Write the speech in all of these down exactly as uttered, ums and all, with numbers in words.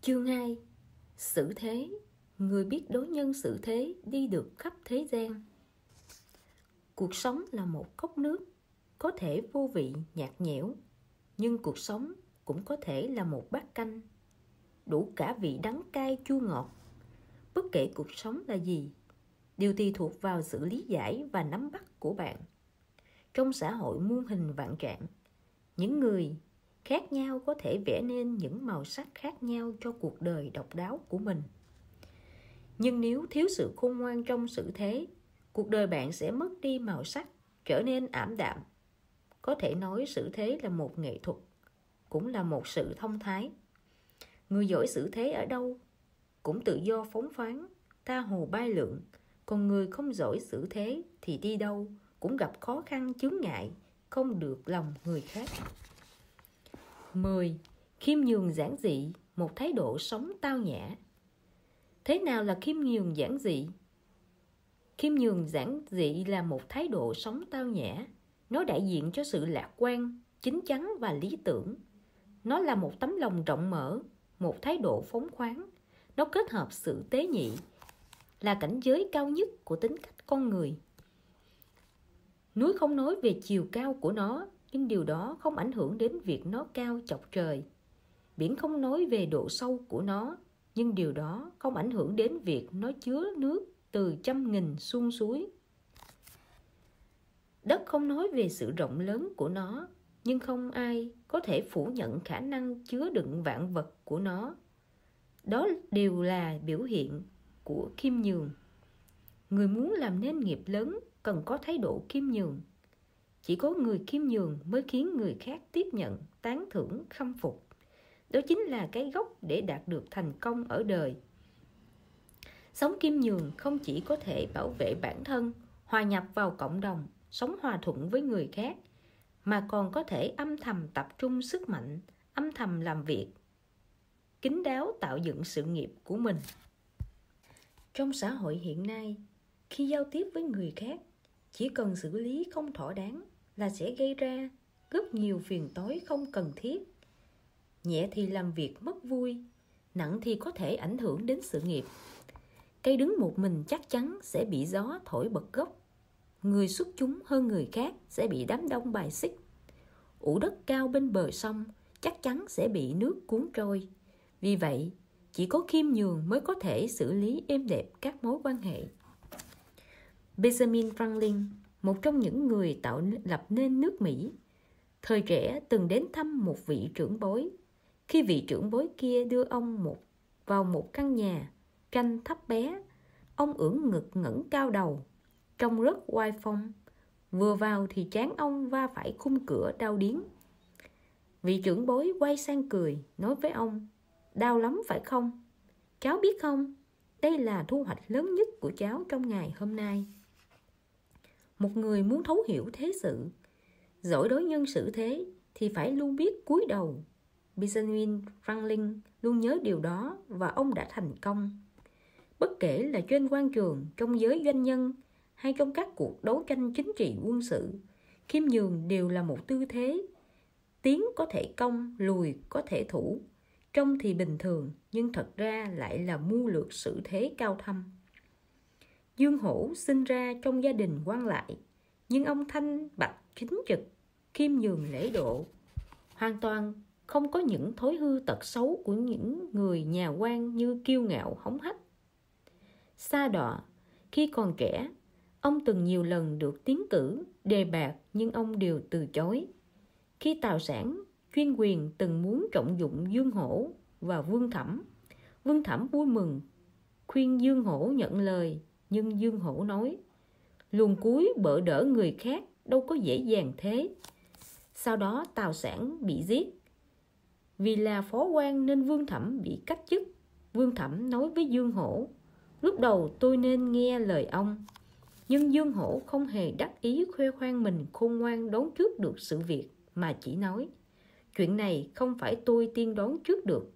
Chương hai. Xử thế. Người biết đối nhân xử thế đi được khắp thế gian. Cuộc sống là một cốc nước, có thể vô vị nhạt nhẽo, nhưng cuộc sống cũng có thể là một bát canh, đủ cả vị đắng cay chua ngọt. Bất kể cuộc sống là gì, đều tùy thuộc vào sự lý giải và nắm bắt của bạn. Trong xã hội muôn hình vạn trạng, những người khác nhau có thể vẽ nên những màu sắc khác nhau cho cuộc đời độc đáo của mình. Nhưng nếu thiếu sự khôn ngoan trong xử thế, cuộc đời bạn sẽ mất đi màu sắc, trở nên ảm đạm. Có thể nói xử thế là một nghệ thuật, cũng là một sự thông thái. Người giỏi xử thế ở đâu cũng tự do phóng khoáng, tha hồ bay lượn. Còn người không giỏi xử thế thì đi đâu cũng gặp khó khăn chướng ngại, không được lòng người khác. mười. Khiêm nhường giản dị, một thái độ sống tao nhã. Thế nào là khiêm nhường giản dị? Khiêm nhường giản dị là một thái độ sống tao nhã. Nó đại diện cho sự lạc quan, chín chắn và lý tưởng. Nó là một tấm lòng rộng mở, một thái độ phóng khoáng. Nó kết hợp sự tế nhị, là cảnh giới cao nhất của tính cách con người. Núi không nói về chiều cao của nó, nhưng điều đó không ảnh hưởng đến việc nó cao chọc trời. Biển không nói về độ sâu của nó, nhưng điều đó không ảnh hưởng đến việc nó chứa nước từ trăm nghìn suông suối. Đất không nói về sự rộng lớn của nó, nhưng không ai có thể phủ nhận khả năng chứa đựng vạn vật của nó. Đó đều là biểu hiện của khiêm nhường. Người muốn làm nên nghiệp lớn cần có thái độ khiêm nhường. Chỉ có người khiêm nhường mới khiến người khác tiếp nhận, tán thưởng, khâm phục. Đó chính là cái gốc để đạt được thành công ở đời. Sống khiêm nhường không chỉ có thể bảo vệ bản thân, hòa nhập vào cộng đồng, sống hòa thuận với người khác, mà còn có thể âm thầm tập trung sức mạnh, âm thầm làm việc, kín đáo tạo dựng sự nghiệp của mình. Trong xã hội hiện nay, khi giao tiếp với người khác, chỉ cần xử lý không thỏa đáng là sẽ gây ra rất nhiều phiền toái không cần thiết. Nhẹ thì làm việc mất vui, nặng thì có thể ảnh hưởng đến sự nghiệp. Cây đứng một mình chắc chắn sẽ bị gió thổi bật gốc. Người xuất chúng hơn người khác sẽ bị đám đông bài xích. Ụ đất cao bên bờ sông chắc chắn sẽ bị nước cuốn trôi. Vì vậy, chỉ có khiêm nhường mới có thể xử lý êm đẹp các mối quan hệ. Benjamin Franklin, một trong những người tạo lập nên nước Mỹ, thời trẻ từng đến thăm một vị trưởng bối. Khi vị trưởng bối kia đưa ông một vào một căn nhà tranh thấp bé, ông ưỡn ngực ngẩng cao đầu, trông rất oai phong. Vừa vào thì trán ông va phải khung cửa đau điếng. Vị trưởng bối quay sang cười, nói với ông: "Đau lắm phải không? Cháu biết không, đây là thu hoạch lớn nhất của cháu trong ngày hôm nay." Một người muốn thấu hiểu thế sự, giỏi đối nhân xử thế thì phải luôn biết cúi đầu. Benjamin Franklin luôn nhớ điều đó và ông đã thành công. Bất kể là trên quan trường, trong giới doanh nhân hay trong các cuộc đấu tranh chính trị quân sự, khiêm nhường đều là một tư thế. Tiến có thể công, lùi có thể thủ. Trông thì bình thường, nhưng thật ra lại là mưu lược xử thế cao thâm. Dương Hổ sinh ra trong gia đình quan lại, nhưng ông thanh bạch chính trực, khiêm nhường lễ độ, hoàn toàn không có những thói hư tật xấu của những người nhà quan như kiêu ngạo hống hách. Sa đọa, khi còn trẻ, ông từng nhiều lần được tiến cử, đề bạt nhưng ông đều từ chối. Khi Tào Sản, chuyên quyền từng muốn trọng dụng Dương Hổ và Vương Thẩm. Vương Thẩm vui mừng, khuyên Dương Hổ nhận lời, nhưng Dương Hổ nói: "Luồn cuối bợ đỡ người khác đâu có dễ dàng thế." Sau đó Tào Sản bị giết. Vì là phó quan nên Vương Thẩm bị cách chức. Vương Thẩm nói với Dương Hổ: "Lúc đầu tôi nên nghe lời ông." Nhưng Dương Hổ không hề đắc ý khoe khoang mình khôn ngoan đoán trước được sự việc, mà chỉ nói: "Chuyện này không phải tôi tiên đoán trước được."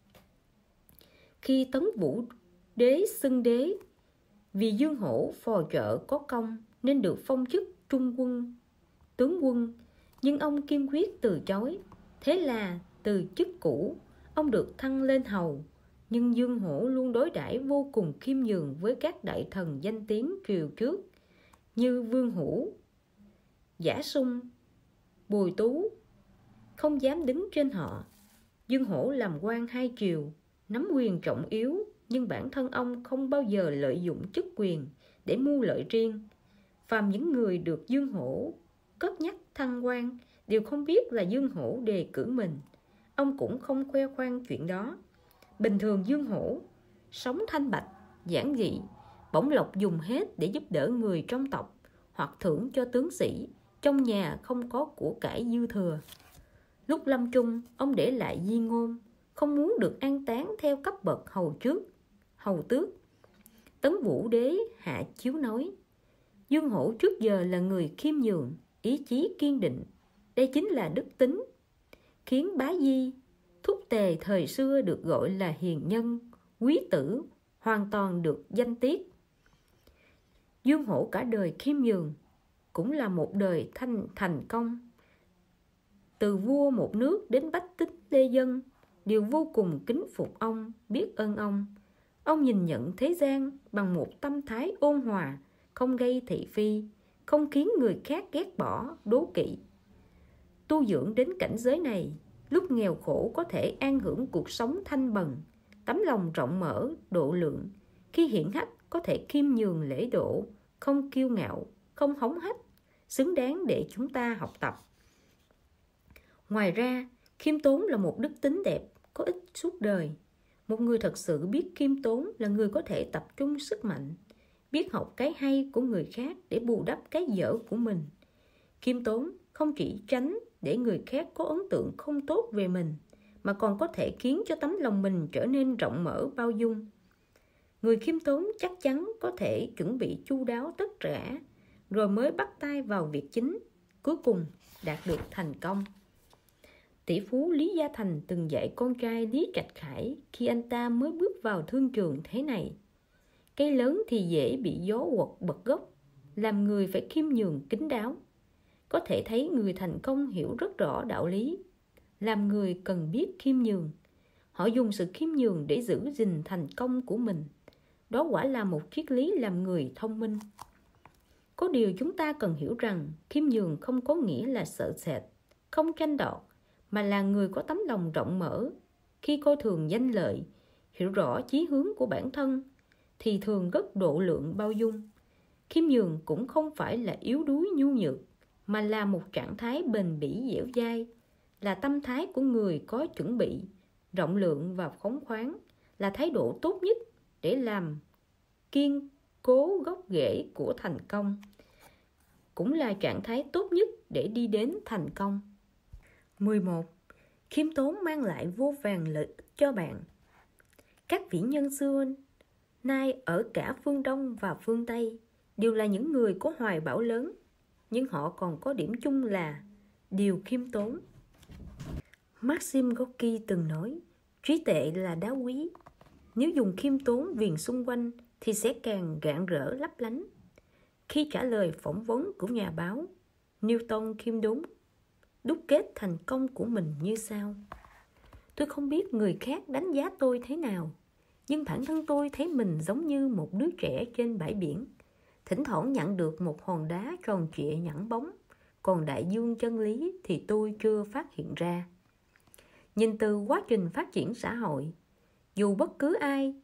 Khi Tấn Vũ đế xưng đế, vì Dương Hổ phò trợ có công nên được phong chức trung quân, tướng quân, nhưng ông kiên quyết từ chối. Thế là từ chức cũ, ông được thăng lên hầu, Nhưng Dương Hổ luôn đối đãi vô cùng khiêm nhường với các đại thần danh tiếng triều trước như Vương Hữu, Giả Sung, Bùi Tú, không dám đứng trên họ. Dương Hổ làm quan hai triều, nắm quyền trọng yếu, nhưng bản thân ông không bao giờ lợi dụng chức quyền để mưu lợi riêng. Phàm những người được Dương Hổ cất nhắc thăng quan đều không biết là Dương Hổ đề cử mình. Ông cũng không khoe khoang chuyện đó. Bình thường Dương Hổ sống thanh bạch, giản dị, bổng lộc dùng hết để giúp đỡ người trong tộc hoặc thưởng cho tướng sĩ. Trong nhà không có của cải dư thừa. Lúc lâm chung, ông để lại di ngôn, không muốn được an táng theo cấp bậc hầu trước, hầu tước. Tấn Vũ Đế hạ chiếu nói, Dương Hổ trước giờ là người khiêm nhường, ý chí kiên định. Đây chính là đức tính, khiến Bá Di, Thúc Tề thời xưa được gọi là hiền nhân, quý tử, hoàn toàn được danh tiết. Dương Hổ cả đời khiêm nhường, cũng là một đời thành, thành công. Từ vua một nước đến bách tính lê dân đều vô cùng kính phục ông, biết ơn ông. Ông nhìn nhận thế gian bằng một tâm thái ôn hòa, không gây thị phi, không khiến người khác ghét bỏ, đố kỵ. Tu dưỡng đến cảnh giới này, lúc nghèo khổ có thể an hưởng cuộc sống thanh bần, tấm lòng rộng mở, độ lượng. Khi hiển hách có thể khiêm nhường lễ độ, không kiêu ngạo, không hống hách, xứng đáng để chúng ta học tập. Ngoài ra, khiêm tốn là một đức tính đẹp, có ích suốt đời. Một người thật sự biết khiêm tốn là người có thể tập trung sức mạnh, biết học cái hay của người khác để bù đắp cái dở của mình. Khiêm tốn không chỉ tránh để người khác có ấn tượng không tốt về mình, mà còn có thể khiến cho tấm lòng mình trở nên rộng mở, bao dung. Người khiêm tốn chắc chắn có thể chuẩn bị chu đáo tất cả, rồi mới bắt tay vào việc chính, cuối cùng đạt được thành công. Tỷ phú Lý Gia Thành từng dạy con trai Lý Trạch Khải khi anh ta mới bước vào thương trường thế này: cây lớn thì dễ bị gió quật bật gốc, làm người phải khiêm nhường kín đáo. Có thể thấy người thành công hiểu rất rõ đạo lý, làm người cần biết khiêm nhường. Họ dùng sự khiêm nhường để giữ gìn thành công của mình. Đó quả là một triết lý làm người thông minh. Có điều chúng ta cần hiểu rằng khiêm nhường không có nghĩa là sợ sệt, không tranh đoạt, mà là người có tấm lòng rộng mở. Khi coi thường danh lợi, hiểu rõ chí hướng của bản thân, thì thường rất độ lượng, bao dung. Khiêm nhường cũng không phải là yếu đuối nhu nhược, mà là một trạng thái bền bỉ dẻo dai, là tâm thái của người có chuẩn bị, rộng lượng và phóng khoáng, là thái độ tốt nhất để làm kiên cố gốc rễ của thành công, cũng là trạng thái tốt nhất để đi đến thành công. mười một. Khiêm tốn mang lại vô vàn lợi ích cho bạn. Các vĩ nhân xưa nay ở cả phương Đông và phương Tây đều là những người có hoài bão lớn, nhưng họ còn có điểm chung là điều khiêm tốn. Maxim Gorky từng nói, trí tuệ là đá quý. Nếu dùng khiêm tốn viền xung quanh thì sẽ càng rạng rỡ lấp lánh. Khi trả lời phỏng vấn của nhà báo, Newton khiêm tốn đúc kết thành công của mình như sau: tôi không biết người khác đánh giá tôi thế nào, nhưng bản thân tôi thấy mình giống như một đứa trẻ trên bãi biển, thỉnh thoảng nhận được một hòn đá tròn trịa nhẵn bóng, còn đại dương chân lý thì tôi chưa phát hiện ra. Nhìn từ quá trình phát triển xã hội, dù bất cứ ai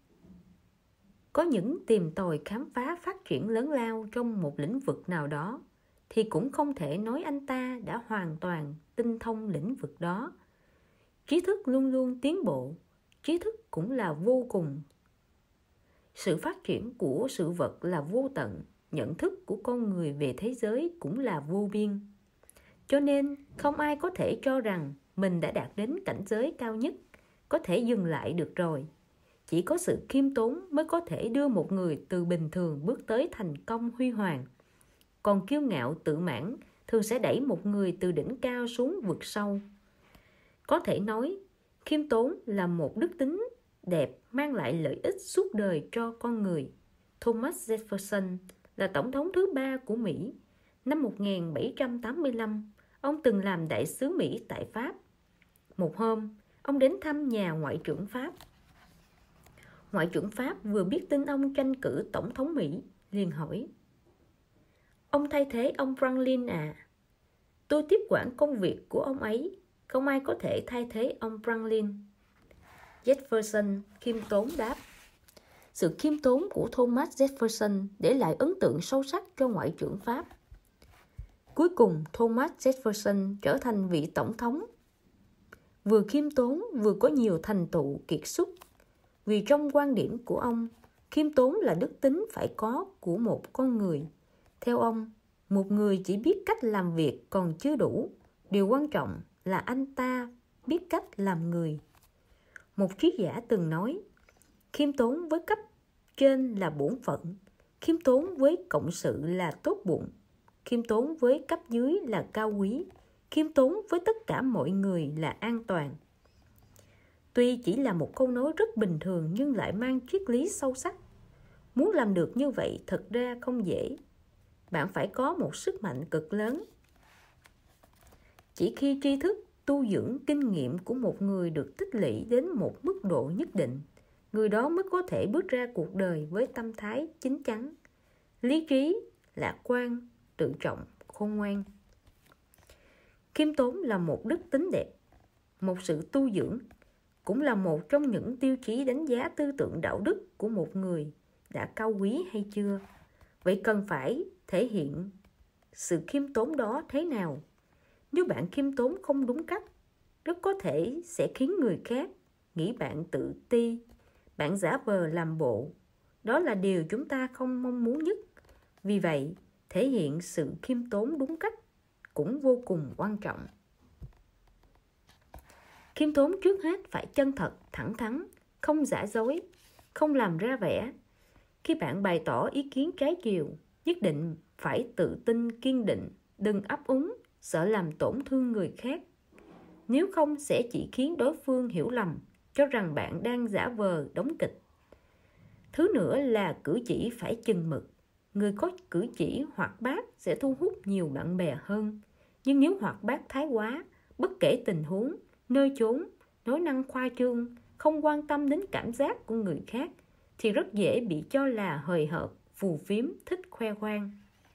có những tìm tòi khám phá phát triển lớn lao trong một lĩnh vực nào đó, thì cũng không thể nói anh ta đã hoàn toàn tinh thông lĩnh vực đó. Trí thức luôn luôn tiến bộ, trí thức cũng là vô cùng. Sự phát triển của sự vật là vô tận, nhận thức của con người về thế giới cũng là vô biên. Cho nên không ai có thể cho rằng mình đã đạt đến cảnh giới cao nhất, có thể dừng lại được rồi. Chỉ có sự khiêm tốn mới có thể đưa một người từ bình thường bước tới thành công huy hoàng. Còn kiêu ngạo tự mãn thường sẽ đẩy một người từ đỉnh cao xuống vực sâu. Có thể nói, khiêm tốn là một đức tính đẹp mang lại lợi ích suốt đời cho con người. Thomas Jefferson là tổng thống thứ ba của Mỹ. Năm một nghìn bảy trăm tám mươi lăm, ông từng làm đại sứ Mỹ tại Pháp. Một hôm, ông đến thăm nhà ngoại trưởng Pháp. Ngoại trưởng Pháp vừa biết tin ông tranh cử tổng thống Mỹ, liền hỏi: Ông thay thế ông Franklin à? Tôi tiếp quản công việc của ông ấy, không ai có thể thay thế ông Franklin. Jefferson khiêm tốn đáp. Sự khiêm tốn của Thomas Jefferson để lại ấn tượng sâu sắc cho ngoại trưởng Pháp. Cuối cùng, Thomas Jefferson trở thành vị tổng thống. Vừa khiêm tốn vừa có nhiều thành tựu kiệt xuất. Vì trong quan điểm của ông, khiêm tốn là đức tính phải có của một con người. Theo ông, một người chỉ biết cách làm việc còn chưa đủ. Điều quan trọng là anh ta biết cách làm người. Một triết giả từng nói, khiêm tốn với cấp trên là bổn phận, khiêm tốn với cộng sự là tốt bụng, khiêm tốn với cấp dưới là cao quý, khiêm tốn với tất cả mọi người là an toàn. Tuy chỉ là một câu nói rất bình thường nhưng lại mang triết lý sâu sắc. Muốn làm được như vậy thật ra không dễ. Bạn phải có một sức mạnh cực lớn. Chỉ khi tri thức, tu dưỡng, kinh nghiệm của một người được tích lũy đến một mức độ nhất định, người đó mới có thể bước ra cuộc đời với tâm thái chín chắn, lý trí, lạc quan, tự trọng, khôn ngoan. Khiêm tốn là một đức tính đẹp, một sự tu dưỡng, cũng là một trong những tiêu chí đánh giá tư tưởng đạo đức của một người đã cao quý hay chưa. Vậy cần phải thể hiện sự khiêm tốn đó thế nào? Nếu bạn khiêm tốn không đúng cách, rất có thể sẽ khiến người khác nghĩ bạn tự ti, bạn giả vờ làm bộ. Đó là điều chúng ta không mong muốn nhất. Vì vậy, thể hiện sự khiêm tốn đúng cách cũng vô cùng quan trọng. Khiêm tốn trước hết phải chân thật, thẳng thắn, không giả dối, không làm ra vẻ. Khi bạn bày tỏ ý kiến trái chiều, nhất định phải tự tin, kiên định, đừng ấp úng, sợ làm tổn thương người khác. Nếu không sẽ chỉ khiến đối phương hiểu lầm, cho rằng bạn đang giả vờ đóng kịch. Thứ nữa là cử chỉ phải chừng mực. Người có cử chỉ hoạt bát sẽ thu hút nhiều bạn bè hơn. Nhưng nếu hoạt bát thái quá, bất kể tình huống, nơi chốn, nói năng khoa trương, không quan tâm đến cảm giác của người khác, thì rất dễ bị cho là hời hợt, phù phiếm, thích khoe khoang.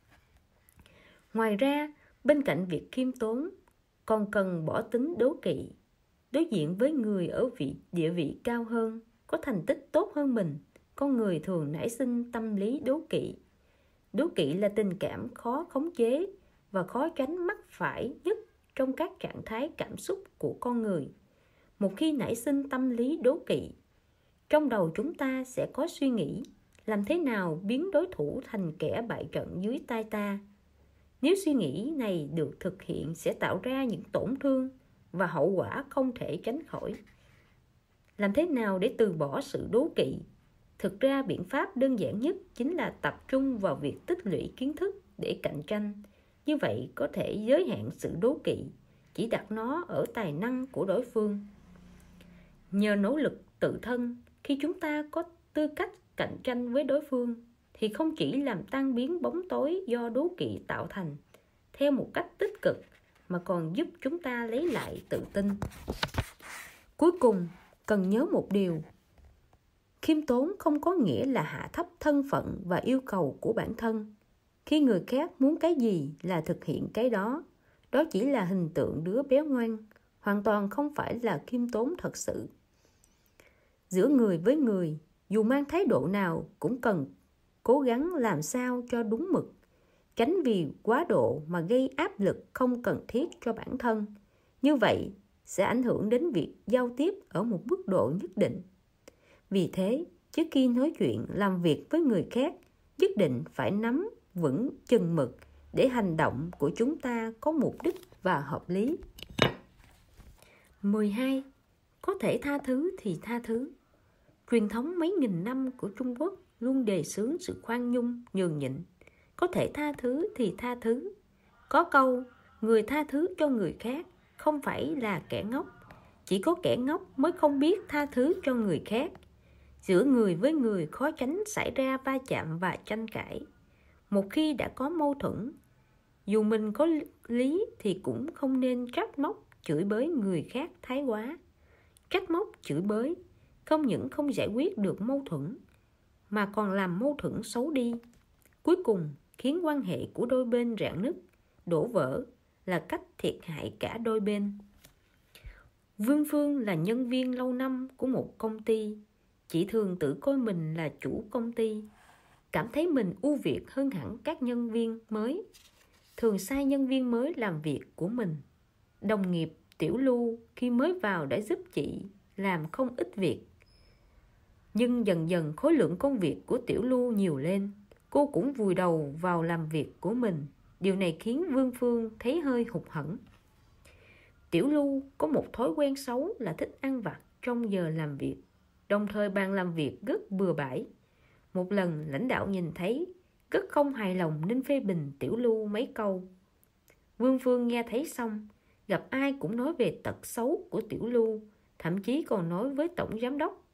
Ngoài ra, bên cạnh việc khiêm tốn, còn cần bỏ tính đố kỵ. Đối diện với người ở vị địa vị cao hơn, có thành tích tốt hơn mình, con người thường nảy sinh tâm lý đố kỵ. Đố kỵ là tình cảm khó khống chế và khó tránh mắc phải nhất trong các trạng thái cảm xúc của con người. Một khi nảy sinh tâm lý đố kỵ, trong đầu chúng ta sẽ có suy nghĩ làm thế nào biến đối thủ thành kẻ bại trận dưới tay ta. Nếu suy nghĩ này được thực hiện sẽ tạo ra những tổn thương và hậu quả không thể tránh khỏi. Làm thế nào để từ bỏ sự đố kỵ? Thực ra biện pháp đơn giản nhất chính là tập trung vào việc tích lũy kiến thức để cạnh tranh. Như vậy có thể giới hạn sự đố kỵ, chỉ đặt nó ở tài năng của đối phương. Nhờ nỗ lực tự thân, khi chúng ta có tư cách cạnh tranh với đối phương, thì không chỉ làm tan biến bóng tối do đố kỵ tạo thành theo một cách tích cực, mà còn giúp chúng ta lấy lại tự tin. Cuối cùng, cần nhớ một điều. Khiêm tốn không có nghĩa là hạ thấp thân phận và yêu cầu của bản thân. Khi người khác muốn cái gì là thực hiện cái đó, đó chỉ là hình tượng đứa bé ngoan, hoàn toàn không phải là khiêm tốn thật sự. Giữa người với người, dù mang thái độ nào cũng cần cố gắng làm sao cho đúng mực, tránh vì quá độ mà gây áp lực không cần thiết cho bản thân. Như vậy sẽ ảnh hưởng đến việc giao tiếp ở một mức độ nhất định. Vì thế, trước khi nói chuyện, làm việc với người khác, nhất định phải nắm vững chừng mực để hành động của chúng ta có mục đích và hợp lý. mười hai. Có thể tha thứ thì tha thứ. Truyền thống mấy nghìn năm của Trung Quốc luôn đề xướng sự khoan nhung, nhường nhịn. Có thể tha thứ thì tha thứ. Có câu, người tha thứ cho người khác không phải là kẻ ngốc. Chỉ có kẻ ngốc mới không biết tha thứ cho người khác. Giữa người với người khó tránh xảy ra va chạm và tranh cãi. Một khi đã có mâu thuẫn, dù mình có lý thì cũng không nên trách móc, chửi bới người khác thái quá. Trách móc, chửi bới không những không giải quyết được mâu thuẫn mà còn làm mâu thuẫn xấu đi. Cuối cùng khiến quan hệ của đôi bên rạn nứt, đổ vỡ là cách thiệt hại cả đôi bên. Vương Phương là nhân viên lâu năm của một công ty. Chị thường tự coi mình là chủ công ty, cảm thấy mình ưu việt hơn hẳn các nhân viên mới, thường sai nhân viên mới làm việc của mình. Đồng nghiệp Tiểu Lưu khi mới vào đã giúp chị làm không ít việc. Nhưng dần dần khối lượng công việc của Tiểu Lưu nhiều lên, cô cũng vùi đầu vào làm việc của mình. Điều này khiến Vương Phương thấy hơi hụt hẫng. Tiểu Lưu có một thói quen xấu là thích ăn vặt trong giờ làm việc, đồng thời bàn làm việc rất bừa bãi. Một lần lãnh đạo nhìn thấy, rất không hài lòng nên phê bình Tiểu Lưu mấy câu. Vương Phương nghe thấy xong, gặp ai cũng nói về tật xấu của Tiểu Lưu, thậm chí còn nói với tổng giám đốc.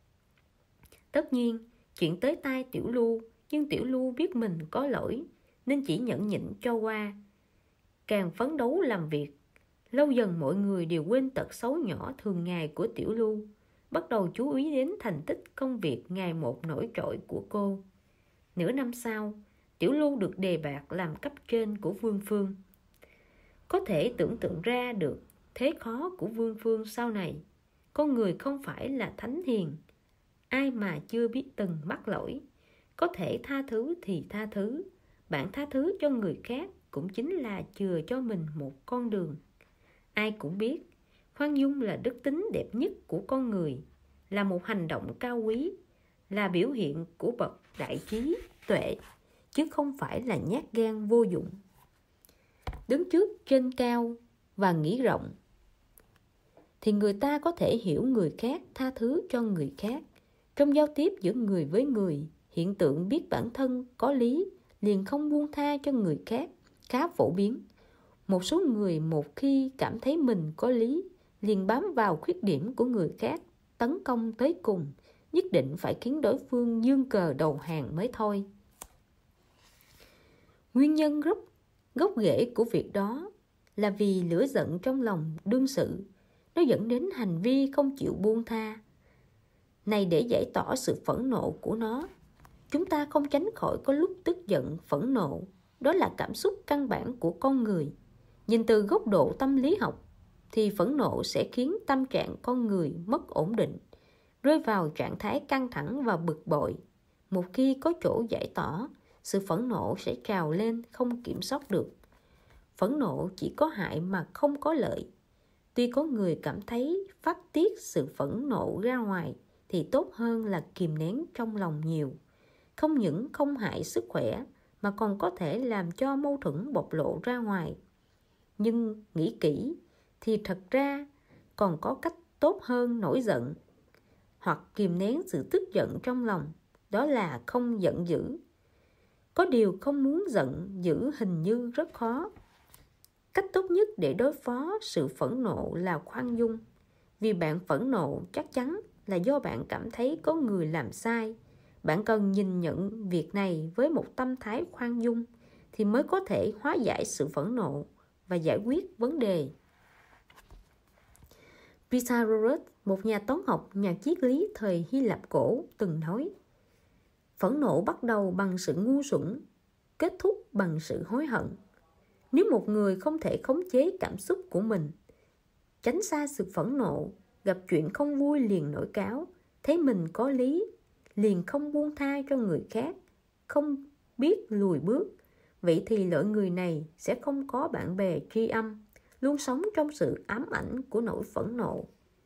Tất nhiên, chuyện tới tai Tiểu Lưu, nhưng Tiểu Lưu biết mình có lỗi nên chỉ nhẫn nhịn cho qua. Càng phấn đấu làm việc, lâu dần mọi người đều quên tật xấu nhỏ thường ngày của Tiểu Lưu, bắt đầu chú ý đến thành tích công việc ngày một nổi trội của cô. Nửa năm sau, Tiểu Lưu được đề bạt làm cấp trên của Vương Phương. Có thể tưởng tượng ra được thế khó của Vương Phương sau này. Con người không phải là thánh hiền, ai mà chưa biết từng mắc lỗi. Có thể tha thứ thì tha thứ. Bạn tha thứ cho người khác cũng chính là chừa cho mình một con đường. Ai cũng biết khoan dung là đức tính đẹp nhất của con người, là một hành động cao quý, là biểu hiện của bậc đại trí tuệ, chứ không phải là nhát gan vô dụng. Đứng trước trên cao và nghĩ rộng thì người ta có thể hiểu người khác, tha thứ cho người khác. Trong giao tiếp giữa người với người, hiện tượng biết bản thân có lý liền không buông tha cho người khác khá phổ biến. Một số người một khi cảm thấy mình có lý liền bám vào khuyết điểm của người khác, tấn công tới cùng, nhất định phải khiến đối phương giương cờ đầu hàng mới thôi. Nguyên nhân gốc, gốc rễ của việc đó là vì lửa giận trong lòng đương sự, nó dẫn đến hành vi không chịu buông tha. Này, để giải tỏa sự phẫn nộ của nó, chúng ta không tránh khỏi có lúc tức giận, phẫn nộ. Đó là cảm xúc căn bản của con người. Nhìn từ góc độ tâm lý học thì phẫn nộ sẽ khiến tâm trạng con người mất ổn định, rơi vào trạng thái căng thẳng và bực bội. Một khi có chỗ giải tỏa, sự phẫn nộ sẽ trào lên không kiểm soát được. Phẫn nộ chỉ có hại mà không có lợi. Tuy có người cảm thấy phát tiết sự phẫn nộ ra ngoài thì tốt hơn là kìm nén trong lòng nhiều. Không những không hại sức khỏe mà còn có thể làm cho mâu thuẫn bộc lộ ra ngoài. Nhưng nghĩ kỹ thì thật ra còn có cách tốt hơn nổi giận hoặc kìm nén sự tức giận trong lòng, đó là không giận dữ. Có điều không muốn giận dữ hình như rất khó. Cách tốt nhất để đối phó sự phẫn nộ là khoan dung. Vì bạn phẫn nộ chắc chắn là do bạn cảm thấy có người làm sai. Bạn cần nhìn nhận việc này với một tâm thái khoan dung thì mới có thể hóa giải sự phẫn nộ và giải quyết vấn đề. Pythagoras, một nhà toán học, nhà triết lý thời Hy Lạp cổ, từng nói: phẫn nộ bắt đầu bằng sự ngu xuẩn, kết thúc bằng sự hối hận. Nếu một người không thể khống chế cảm xúc của mình, tránh xa sự phẫn nộ, gặp chuyện không vui liền nổi cáu, thấy mình có lý liền không buông tha cho người khác, không biết lùi bước, vậy thì loại người này sẽ không có bạn bè tri âm, luôn sống trong sự ám ảnh của nỗi phẫn nộ.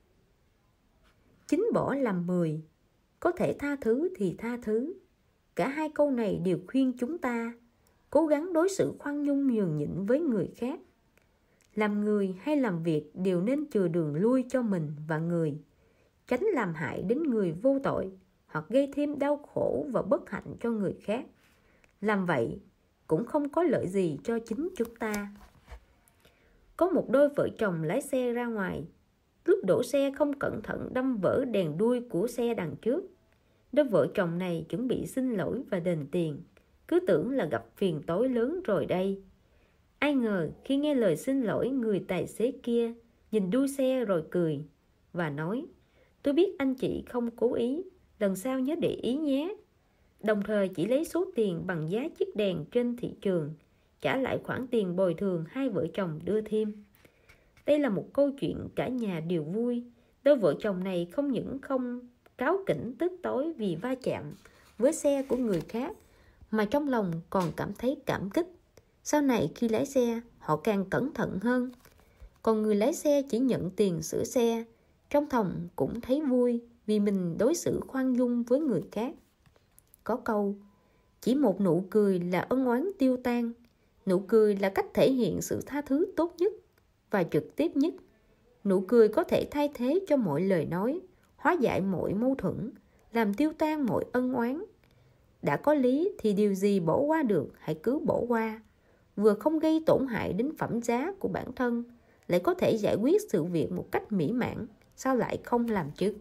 Chín bỏ làm mười, có thể tha thứ thì tha thứ. Cả hai câu này đều khuyên chúng ta cố gắng đối xử khoan dung nhường nhịn với người khác. Làm người hay làm việc đều nên chừa đường lui cho mình và người, tránh làm hại đến người vô tội hoặc gây thêm đau khổ và bất hạnh cho người khác. Làm vậy cũng không có lợi gì cho chính chúng ta. Có một đôi vợ chồng lái xe ra ngoài. Lúc đổ xe không cẩn thận đâm vỡ đèn đuôi của xe đằng trước. Đôi vợ chồng này chuẩn bị xin lỗi và đền tiền, cứ tưởng là gặp phiền toái lớn rồi đây. Ai ngờ khi nghe lời xin lỗi, người tài xế kia nhìn đuôi xe rồi cười và nói: Tôi biết anh chị không cố ý, lần sau nhớ để ý nhé. Đồng thời chỉ lấy số tiền bằng giá chiếc đèn trên thị trường, trả lại khoản tiền bồi thường hai vợ chồng đưa thêm. Đây là một câu chuyện cả nhà đều vui. Đôi vợ chồng này không những không cáu kỉnh tức tối vì va chạm với xe của người khác, mà trong lòng còn cảm thấy cảm kích. Sau này khi lái xe, họ càng cẩn thận hơn. Còn người lái xe chỉ nhận tiền sửa xe, trong lòng cũng thấy vui vì mình đối xử khoan dung với người khác. Có câu, chỉ một nụ cười là ân oán tiêu tan. Nụ cười là cách thể hiện sự tha thứ tốt nhất và trực tiếp nhất. Nụ cười có thể thay thế cho mọi lời nói, hóa giải mọi mâu thuẫn, làm tiêu tan mọi ân oán. Đã có lý thì điều gì bỏ qua được hãy cứ bỏ qua. Vừa không gây tổn hại đến phẩm giá của bản thân, lại có thể giải quyết sự việc một cách mỹ mãn, sao lại không làm chứ?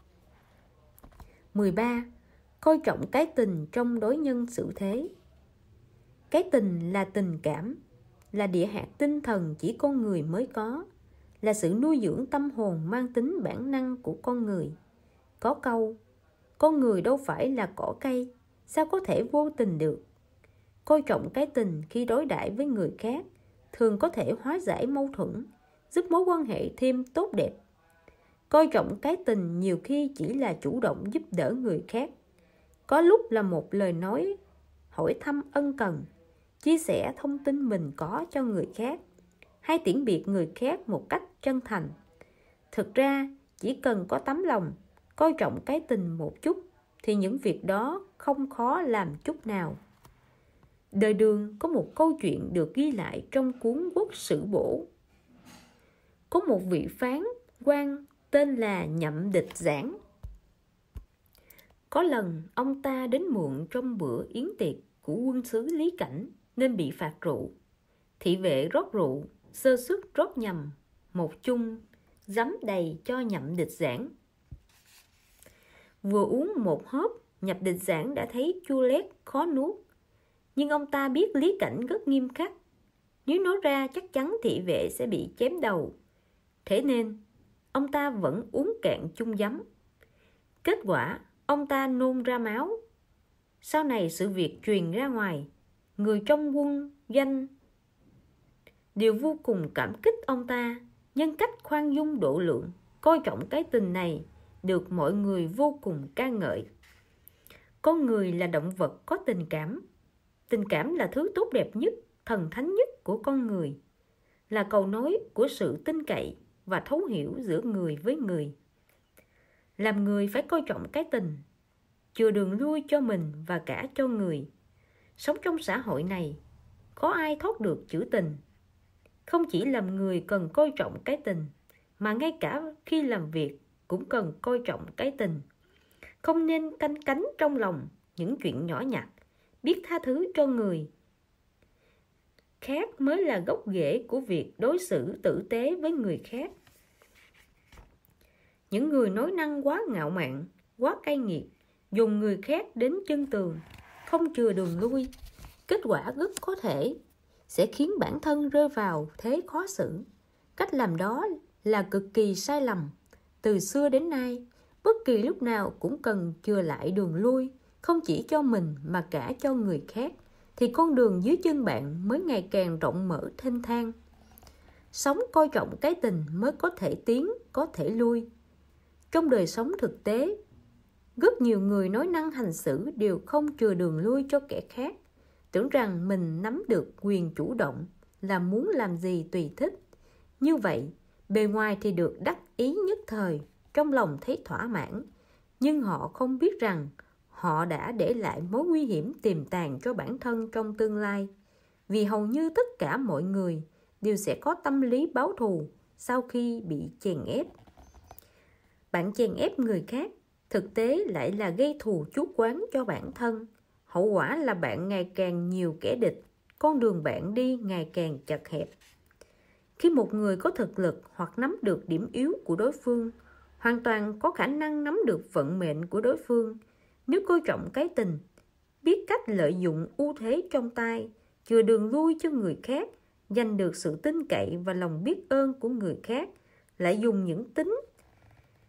mười ba. Coi trọng cái tình trong đối nhân xử thế. Cái tình là tình cảm, là địa hạt tinh thần chỉ con người mới có, là sự nuôi dưỡng tâm hồn mang tính bản năng của con người. Có câu, con người đâu phải là cỏ cây, sao có thể vô tình được? Coi trọng cái tình khi đối đãi với người khác thường có thể hóa giải mâu thuẫn, giúp mối quan hệ thêm tốt đẹp. Coi trọng cái tình nhiều khi chỉ là chủ động giúp đỡ người khác. Có lúc là một lời nói hỏi thăm ân cần, chia sẻ thông tin mình có cho người khác, hay tiễn biệt người khác một cách chân thành. Thực ra, chỉ cần có tấm lòng, coi trọng cái tình một chút, thì những việc đó không khó làm chút nào. Đời Đường có một câu chuyện được ghi lại trong cuốn Quốc Sử Bổ. Có một vị phán quan tên là Nhậm Địch Giảng. Có lần ông ta đến muộn trong bữa yến tiệc của quân sứ Lý Cảnh nên bị phạt rượu. Thị vệ rót rượu, sơ suất rót nhầm, một chung giấm đầy cho Nhậm Địch Giảng. Vừa uống một hớp, Nhậm Địch Giảng đã thấy chua lét khó nuốt. Nhưng ông ta biết Lý Cảnh rất nghiêm khắc, nếu nói ra chắc chắn thị vệ sẽ bị chém đầu. Thế nên ông ta vẫn uống cạn chung giấm. Kết quả ông ta nôn ra máu. Sau này sự việc truyền ra ngoài, người trong quân doanh đều vô cùng cảm kích ông ta. Nhân cách khoan dung độ lượng, coi trọng cái tình này được mọi người vô cùng ca ngợi. Con người là động vật có tình cảm. Tình cảm là thứ tốt đẹp nhất, thần thánh nhất của con người, là cầu nối của sự tin cậy và thấu hiểu giữa người với người. Làm người phải coi trọng cái tình, chừa đường lui cho mình và cả cho người. Sống trong xã hội này, có ai thoát được chữ tình? Không chỉ làm người cần coi trọng cái tình, mà ngay cả khi làm việc cũng cần coi trọng cái tình. Không nên canh cánh trong lòng những chuyện nhỏ nhặt, biết tha thứ cho người khác mới là gốc rễ của việc đối xử tử tế với người khác. Những người nói năng quá ngạo mạn, quá cay nghiệt, dùng người khác đến chân tường, không chừa đường lui, kết quả rất có thể sẽ khiến bản thân rơi vào thế khó xử. Cách làm đó là cực kỳ sai lầm. Từ xưa đến nay, bất kỳ lúc nào cũng cần chừa lại đường lui, không chỉ cho mình mà cả cho người khác, thì con đường dưới chân bạn mới ngày càng rộng mở thênh thang. Sống coi trọng cái tình mới có thể tiến, có thể lui. Trong đời sống thực tế, rất nhiều người nói năng hành xử đều không chừa đường lui cho kẻ khác, tưởng rằng mình nắm được quyền chủ động, là muốn làm gì tùy thích. Như vậy, bề ngoài thì được đắc ý nhất thời, trong lòng thấy thỏa mãn, nhưng họ không biết rằng họ đã để lại mối nguy hiểm tiềm tàng cho bản thân trong tương lai. Vì hầu như tất cả mọi người đều sẽ có tâm lý báo thù sau khi bị chèn ép. Bạn chèn ép người khác, thực tế lại là gây thù chuốc oán cho bản thân. Hậu quả là bạn ngày càng nhiều kẻ địch, con đường bạn đi ngày càng chật hẹp. Khi một người có thực lực hoặc nắm được điểm yếu của đối phương, hoàn toàn có khả năng nắm được vận mệnh của đối phương. Nếu coi trọng cái tình, biết cách lợi dụng ưu thế trong tay, chừa đường lui cho người khác, giành được sự tin cậy và lòng biết ơn của người khác, lại dùng những tính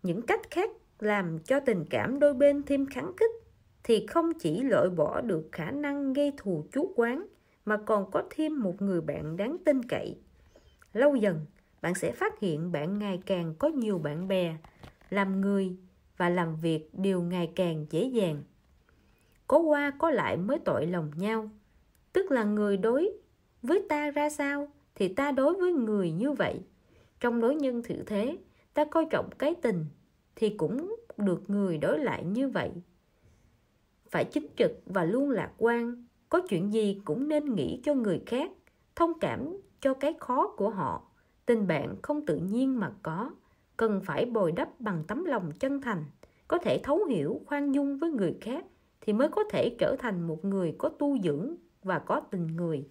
những cách khác làm cho tình cảm đôi bên thêm khắng khích, thì không chỉ loại bỏ được khả năng gây thù chuốc oán, mà còn có thêm một người bạn đáng tin cậy. Lâu dần, bạn sẽ phát hiện bạn ngày càng có nhiều bạn bè, làm người và làm việc đều ngày càng dễ dàng. Có qua có lại mới tội lòng nhau, tức là người đối với ta ra sao thì ta đối với người như vậy. Trong đối nhân xử thế, ta coi trọng cái tình thì cũng được người đối lại như vậy. Phải chính trực và luôn lạc quan, có chuyện gì cũng nên nghĩ cho người khác, thông cảm cho cái khó của họ. Tình bạn không tự nhiên mà có, cần phải bồi đắp bằng tấm lòng chân thành, có thể thấu hiểu, khoan dung với người khác thì mới có thể trở thành một người có tu dưỡng và có tình người.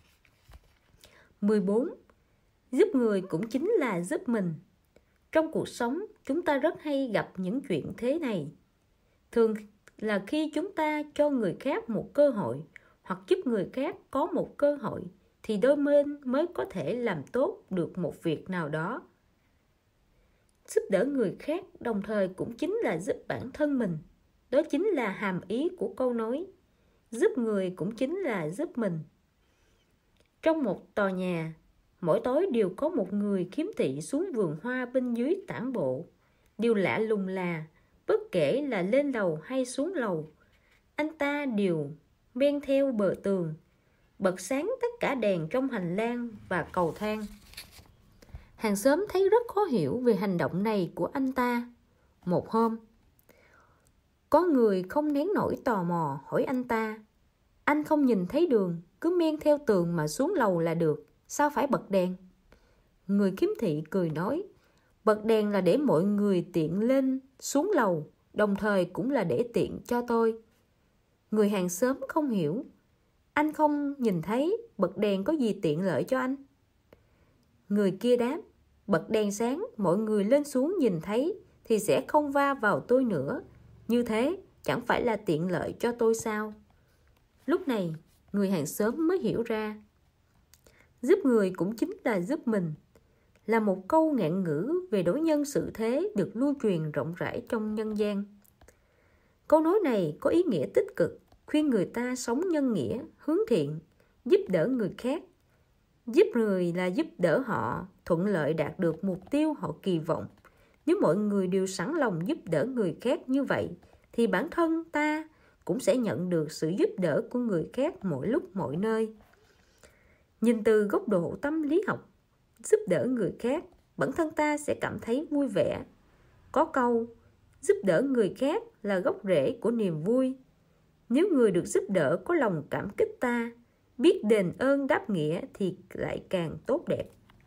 mười bốn. Giúp người cũng chính là giúp mình. Trong cuộc sống, chúng ta rất hay gặp những chuyện thế này. Thường là khi chúng ta cho người khác một cơ hội hoặc giúp người khác có một cơ hội thì đôi bên mới có thể làm tốt được một việc nào đó. Giúp đỡ người khác đồng thời cũng chính là giúp bản thân mình. Đó chính là hàm ý của câu nói giúp người cũng chính là giúp mình. Trong một tòa nhà, mỗi tối đều có một người khiếm thị xuống vườn hoa bên dưới tản bộ. Điều lạ lùng là bất kể là lên lầu hay xuống lầu, anh ta đều men theo bờ tường, bật sáng tất cả đèn trong hành lang và cầu thang. Hàng xóm thấy rất khó hiểu về hành động này của anh ta. Một hôm, có người không nén nổi tò mò hỏi anh ta: anh không nhìn thấy đường, cứ men theo tường mà xuống lầu là được, sao phải bật đèn? Người khiếm thị cười nói: bật đèn là để mọi người tiện lên xuống lầu, đồng thời cũng là để tiện cho tôi. Người hàng xóm không hiểu: anh không nhìn thấy, bật đèn có gì tiện lợi cho anh? Người kia đáp: bật đèn sáng, mọi người lên xuống nhìn thấy thì sẽ không va vào tôi nữa. Như thế chẳng phải là tiện lợi cho tôi sao? Lúc này, người hàng xóm mới hiểu ra giúp người cũng chính là giúp mình là một câu ngạn ngữ về đối nhân xử thế được lưu truyền rộng rãi trong nhân gian. Câu nói này có ý nghĩa tích cực, khuyên người ta sống nhân nghĩa, hướng thiện, giúp đỡ người khác. Giúp người là giúp đỡ họ thuận lợi đạt được mục tiêu họ kỳ vọng. Nếu mọi người đều sẵn lòng giúp đỡ người khác như vậy, thì bản thân ta cũng sẽ nhận được sự giúp đỡ của người khác mọi lúc mọi nơi. Nhìn từ góc độ tâm lý học, giúp đỡ người khác, bản thân ta sẽ cảm thấy vui vẻ. Có câu, giúp đỡ người khác là gốc rễ của niềm vui. Nếu người được giúp đỡ có lòng cảm kích ta, biết đền ơn đáp nghĩa thì lại càng tốt đẹp.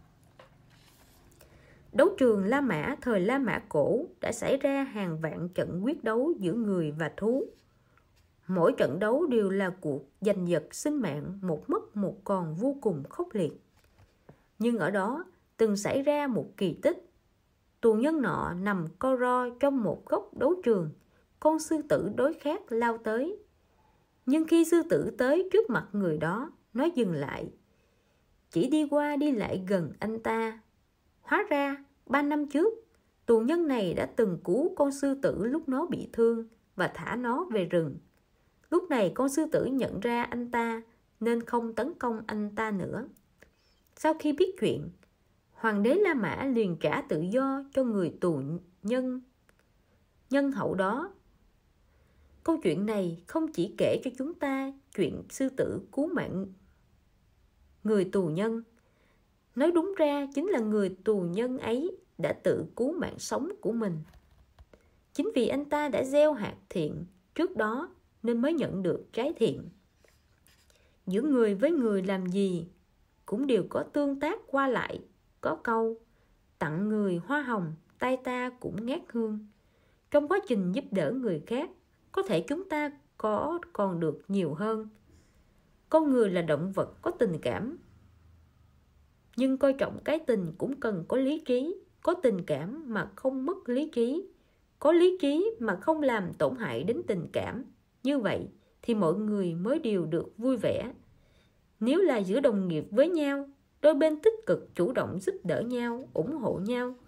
Đấu trường La Mã thời La Mã cổ đã xảy ra hàng vạn trận quyết đấu giữa người và thú. Mỗi trận đấu đều là cuộc giành giật sinh mạng, một mất một còn vô cùng khốc liệt. Nhưng ở đó từng xảy ra một kỳ tích. Tù nhân nọ nằm co ro trong một góc đấu trường, con sư tử đối khác lao tới. Nhưng khi sư tử tới trước mặt người đó, nó dừng lại, chỉ đi qua đi lại gần anh ta. Hóa ra, ba năm trước, tù nhân này đã từng cứu con sư tử lúc nó bị thương và thả nó về rừng. Lúc này con sư tử nhận ra anh ta nên không tấn công anh ta nữa. Sau khi biết chuyện, hoàng đế La Mã liền trả tự do cho người tù nhân nhân hậu đó. Câu chuyện này không chỉ kể cho chúng ta chuyện sư tử cứu mạng người tù nhân. Nói đúng ra chính là người tù nhân ấy đã tự cứu mạng sống của mình. Chính vì anh ta đã gieo hạt thiện trước đó nên mới nhận được trái thiện. Giữa người với người làm gì cũng đều có tương tác qua lại. Có câu, tặng người hoa hồng, tay ta cũng ngát hương. Trong quá trình giúp đỡ người khác, có thể chúng ta có còn được nhiều hơn. Con người là động vật có tình cảm, nhưng coi trọng cái tình cũng cần có lý trí. Có tình cảm mà không mất lý trí, có lý trí mà không làm tổn hại đến tình cảm. Như vậy thì mọi người mới đều được vui vẻ. Nếu là giữa đồng nghiệp với nhau, đôi bên tích cực chủ động giúp đỡ nhau, ủng hộ nhau,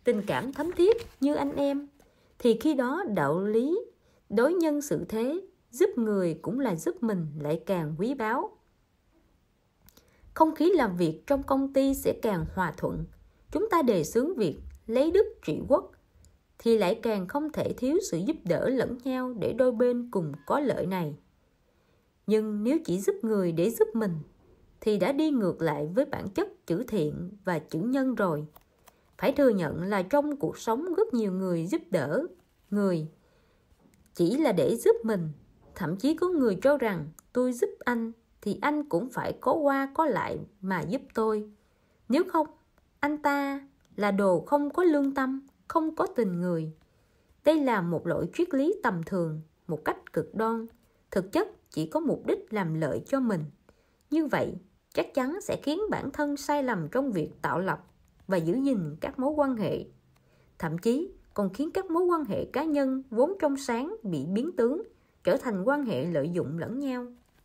tình cảm thấm thiết như anh em, thì khi đó đạo lý đối nhân xử thế, giúp người cũng là giúp mình lại càng quý báu. Không khí làm việc trong công ty sẽ càng hòa thuận. Chúng ta đề xướng việc lấy đức trị quốc, thì lại càng không thể thiếu sự giúp đỡ lẫn nhau để đôi bên cùng có lợi này. Nhưng nếu chỉ giúp người để giúp mình, thì đã đi ngược lại với bản chất chữ thiện và chữ nhân rồi. Phải thừa nhận là trong cuộc sống rất nhiều người giúp đỡ người chỉ là để giúp mình. Thậm chí có người cho rằng tôi giúp anh thì anh cũng phải có qua có lại mà giúp tôi. Nếu không, anh ta là đồ không có lương tâm, không có tình người. Đây là một loại triết lý tầm thường, một cách cực đoan, thực chất chỉ có mục đích làm lợi cho mình. Như vậy, chắc chắn sẽ khiến bản thân sai lầm trong việc tạo lập và giữ gìn các mối quan hệ. Thậm chí còn khiến các mối quan hệ cá nhân vốn trong sáng bị biến tướng, trở thành quan hệ lợi dụng lẫn nhau.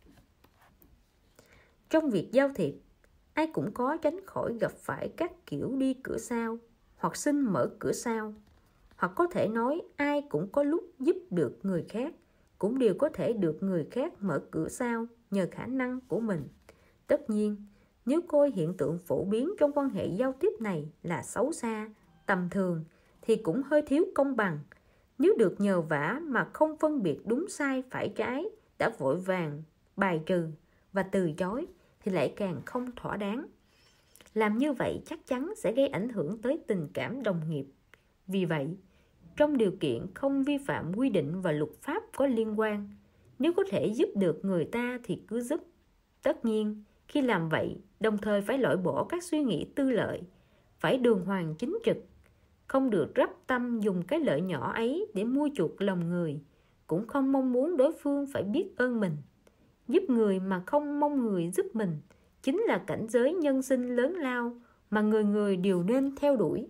Trong việc giao thiệp, ai cũng có tránh khỏi gặp phải các kiểu đi cửa sau, hoặc xin mở cửa sau. Hoặc có thể nói ai cũng có lúc giúp được người khác, cũng đều có thể được người khác mở cửa sau nhờ khả năng của mình. Tất nhiên, nếu coi hiện tượng phổ biến trong quan hệ giao tiếp này là xấu xa, tầm thường, thì cũng hơi thiếu công bằng. Nếu được nhờ vả mà không phân biệt đúng sai phải trái, đã vội vàng bài trừ và từ chối, thì lại càng không thỏa đáng. Làm như vậy chắc chắn sẽ gây ảnh hưởng tới tình cảm đồng nghiệp. Vì vậy, trong điều kiện không vi phạm quy định và luật pháp có liên quan, nếu có thể giúp được người ta thì cứ giúp. Tất nhiên, khi làm vậy, đồng thời phải loại bỏ các suy nghĩ tư lợi, phải đường hoàng chính trực, không được rắp tâm dùng cái lợi nhỏ ấy để mua chuộc lòng người, cũng không mong muốn đối phương phải biết ơn mình. Giúp người mà không mong người giúp mình chính là cảnh giới nhân sinh lớn lao mà người người đều nên theo đuổi.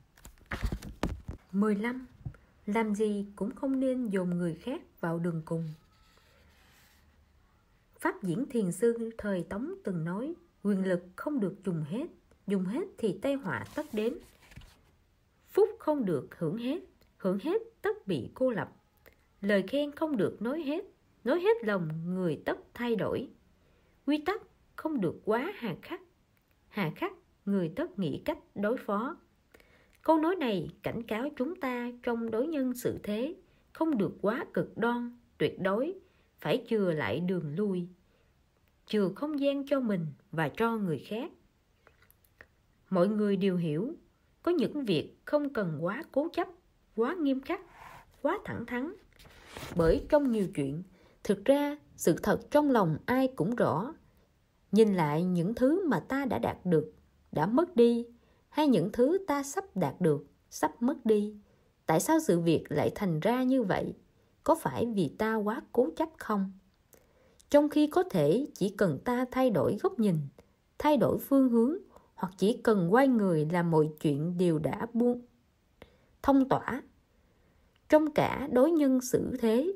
mười lăm. Làm gì cũng không nên dồn người khác vào đường cùng. Pháp Diễn Thiền Sư thời Tống từng nói, quyền lực không được dùng hết, dùng hết thì tai họa tất đến. Phúc không được hưởng hết, hưởng hết tất bị cô lập. Lời khen không được nói hết, nói hết lòng người tất thay đổi. Quy tắc không được quá hà khắc, hà khắc người tất nghĩ cách đối phó. Câu nói này cảnh cáo chúng ta trong đối nhân xử thế không được quá cực đoan, tuyệt đối, phải chừa lại đường lui, chừa không gian cho mình và cho người khác. Mọi người đều hiểu, có những việc không cần quá cố chấp, quá nghiêm khắc, quá thẳng thắn. Bởi trong nhiều chuyện, thực ra sự thật trong lòng ai cũng rõ. Nhìn lại những thứ mà ta đã đạt được, đã mất đi, hay những thứ ta sắp đạt được, sắp mất đi. Tại sao sự việc lại thành ra như vậy? Có phải vì ta quá cố chấp không? Trong khi có thể chỉ cần ta thay đổi góc nhìn, thay đổi phương hướng, hoặc chỉ cần quay người là mọi chuyện đều đã buông thông tỏa. Trong cả đối nhân xử thế,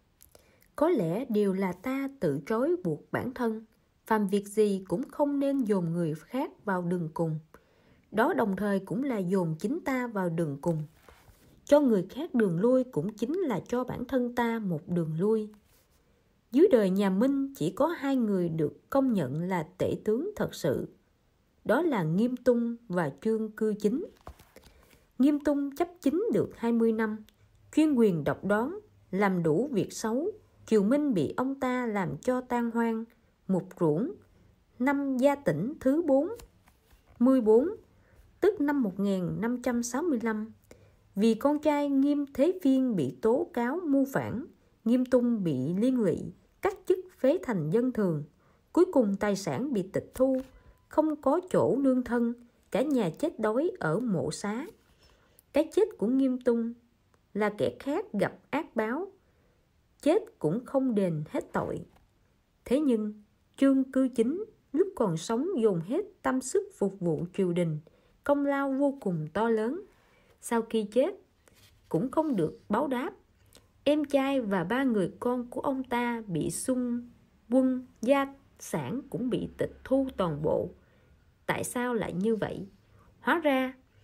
có lẽ đều là ta tự trói buộc bản thân. Phàm việc gì cũng không nên dồn người khác vào đường cùng. Đó đồng thời cũng là dồn chính ta vào đường cùng. Cho người khác đường lui cũng chính là cho bản thân ta một đường lui. Dưới đời nhà Minh chỉ có hai người được công nhận là tể tướng thật sự. Đó là Nghiêm Tung và Trương Cư Chính. Nghiêm Tung chấp chính được hai mươi năm, chuyên quyền độc đoán, làm đủ việc xấu. Triều Minh bị ông ta làm cho tan hoang, mục ruỗng. Năm Gia Tỉnh thứ bốn mươi bốn, tức năm một nghìn năm trăm sáu mươi lăm, vì con trai Nghiêm Thế Phiên bị tố cáo mưu phản, Nghiêm Tung bị liên lụy, cắt chức phế thành dân thường. Cuối cùng tài sản bị tịch thu, không có chỗ nương thân, cả nhà chết đói ở mộ xá. Cái chết của Nghiêm Tung là kẻ khác gặp ác báo, chết cũng không đền hết tội. Thế nhưng Trương Cư Chính lúc còn sống dồn hết tâm sức phục vụ triều đình, công lao vô cùng to lớn. Sau khi chết cũng không được báo đáp. Em trai và ba người con của ông ta bị xung quân, gia sản cũng bị tịch thu toàn bộ. Tại sao lại như vậy? Hóa ra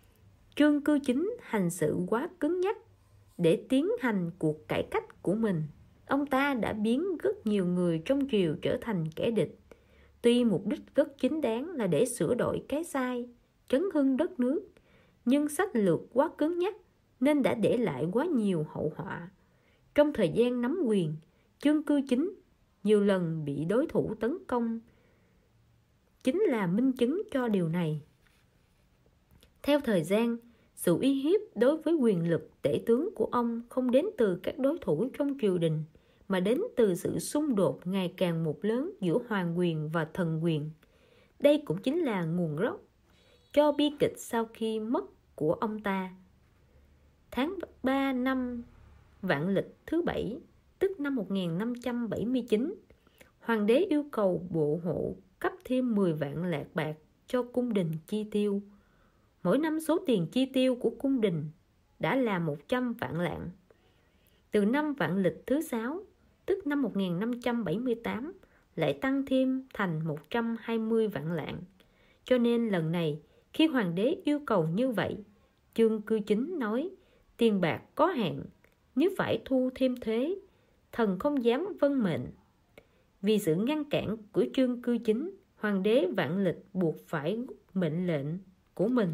Trương Cư Chính hành sự quá cứng nhắc để tiến hành cuộc cải cách của mình. Ông ta đã biến rất nhiều người trong triều trở thành kẻ địch. Tuy mục đích rất chính đáng là để sửa đổi cái sai, trấn hưng đất nước, nhưng sách lược quá cứng nhắc nên đã để lại quá nhiều hậu họa. Trong thời gian nắm quyền, Trương Cư Chính nhiều lần bị đối thủ tấn công, chính là minh chứng cho điều này. Theo thời gian, sự uy hiếp đối với quyền lực tể tướng của ông không đến từ các đối thủ trong triều đình, mà đến từ sự xung đột ngày càng một lớn giữa hoàng quyền và thần quyền. Đây cũng chính là nguồn gốc cho bi kịch sau khi mất của ông ta. Tháng ba năm Vạn Lịch thứ bảy, tức năm một nghìn năm trăm bảy mươi chín, hoàng đế yêu cầu bộ hộ cấp thêm mười vạn lạc bạc cho cung đình chi tiêu. Mỗi năm số tiền chi tiêu của cung đình đã là một trăm vạn lạng. Từ năm Vạn Lịch thứ sáu, tức năm một nghìn năm trăm bảy mươi tám, lại tăng thêm thành một trăm hai mươi vạn lạng. Cho nên lần này, khi hoàng đế yêu cầu như vậy, Trương Cư Chính nói tiền bạc có hạn, nếu phải thu thêm thuế, thần không dám vâng mệnh. Vì sự ngăn cản của Trương Cư Chính, hoàng đế Vạn Lịch buộc phải mệnh lệnh của mình.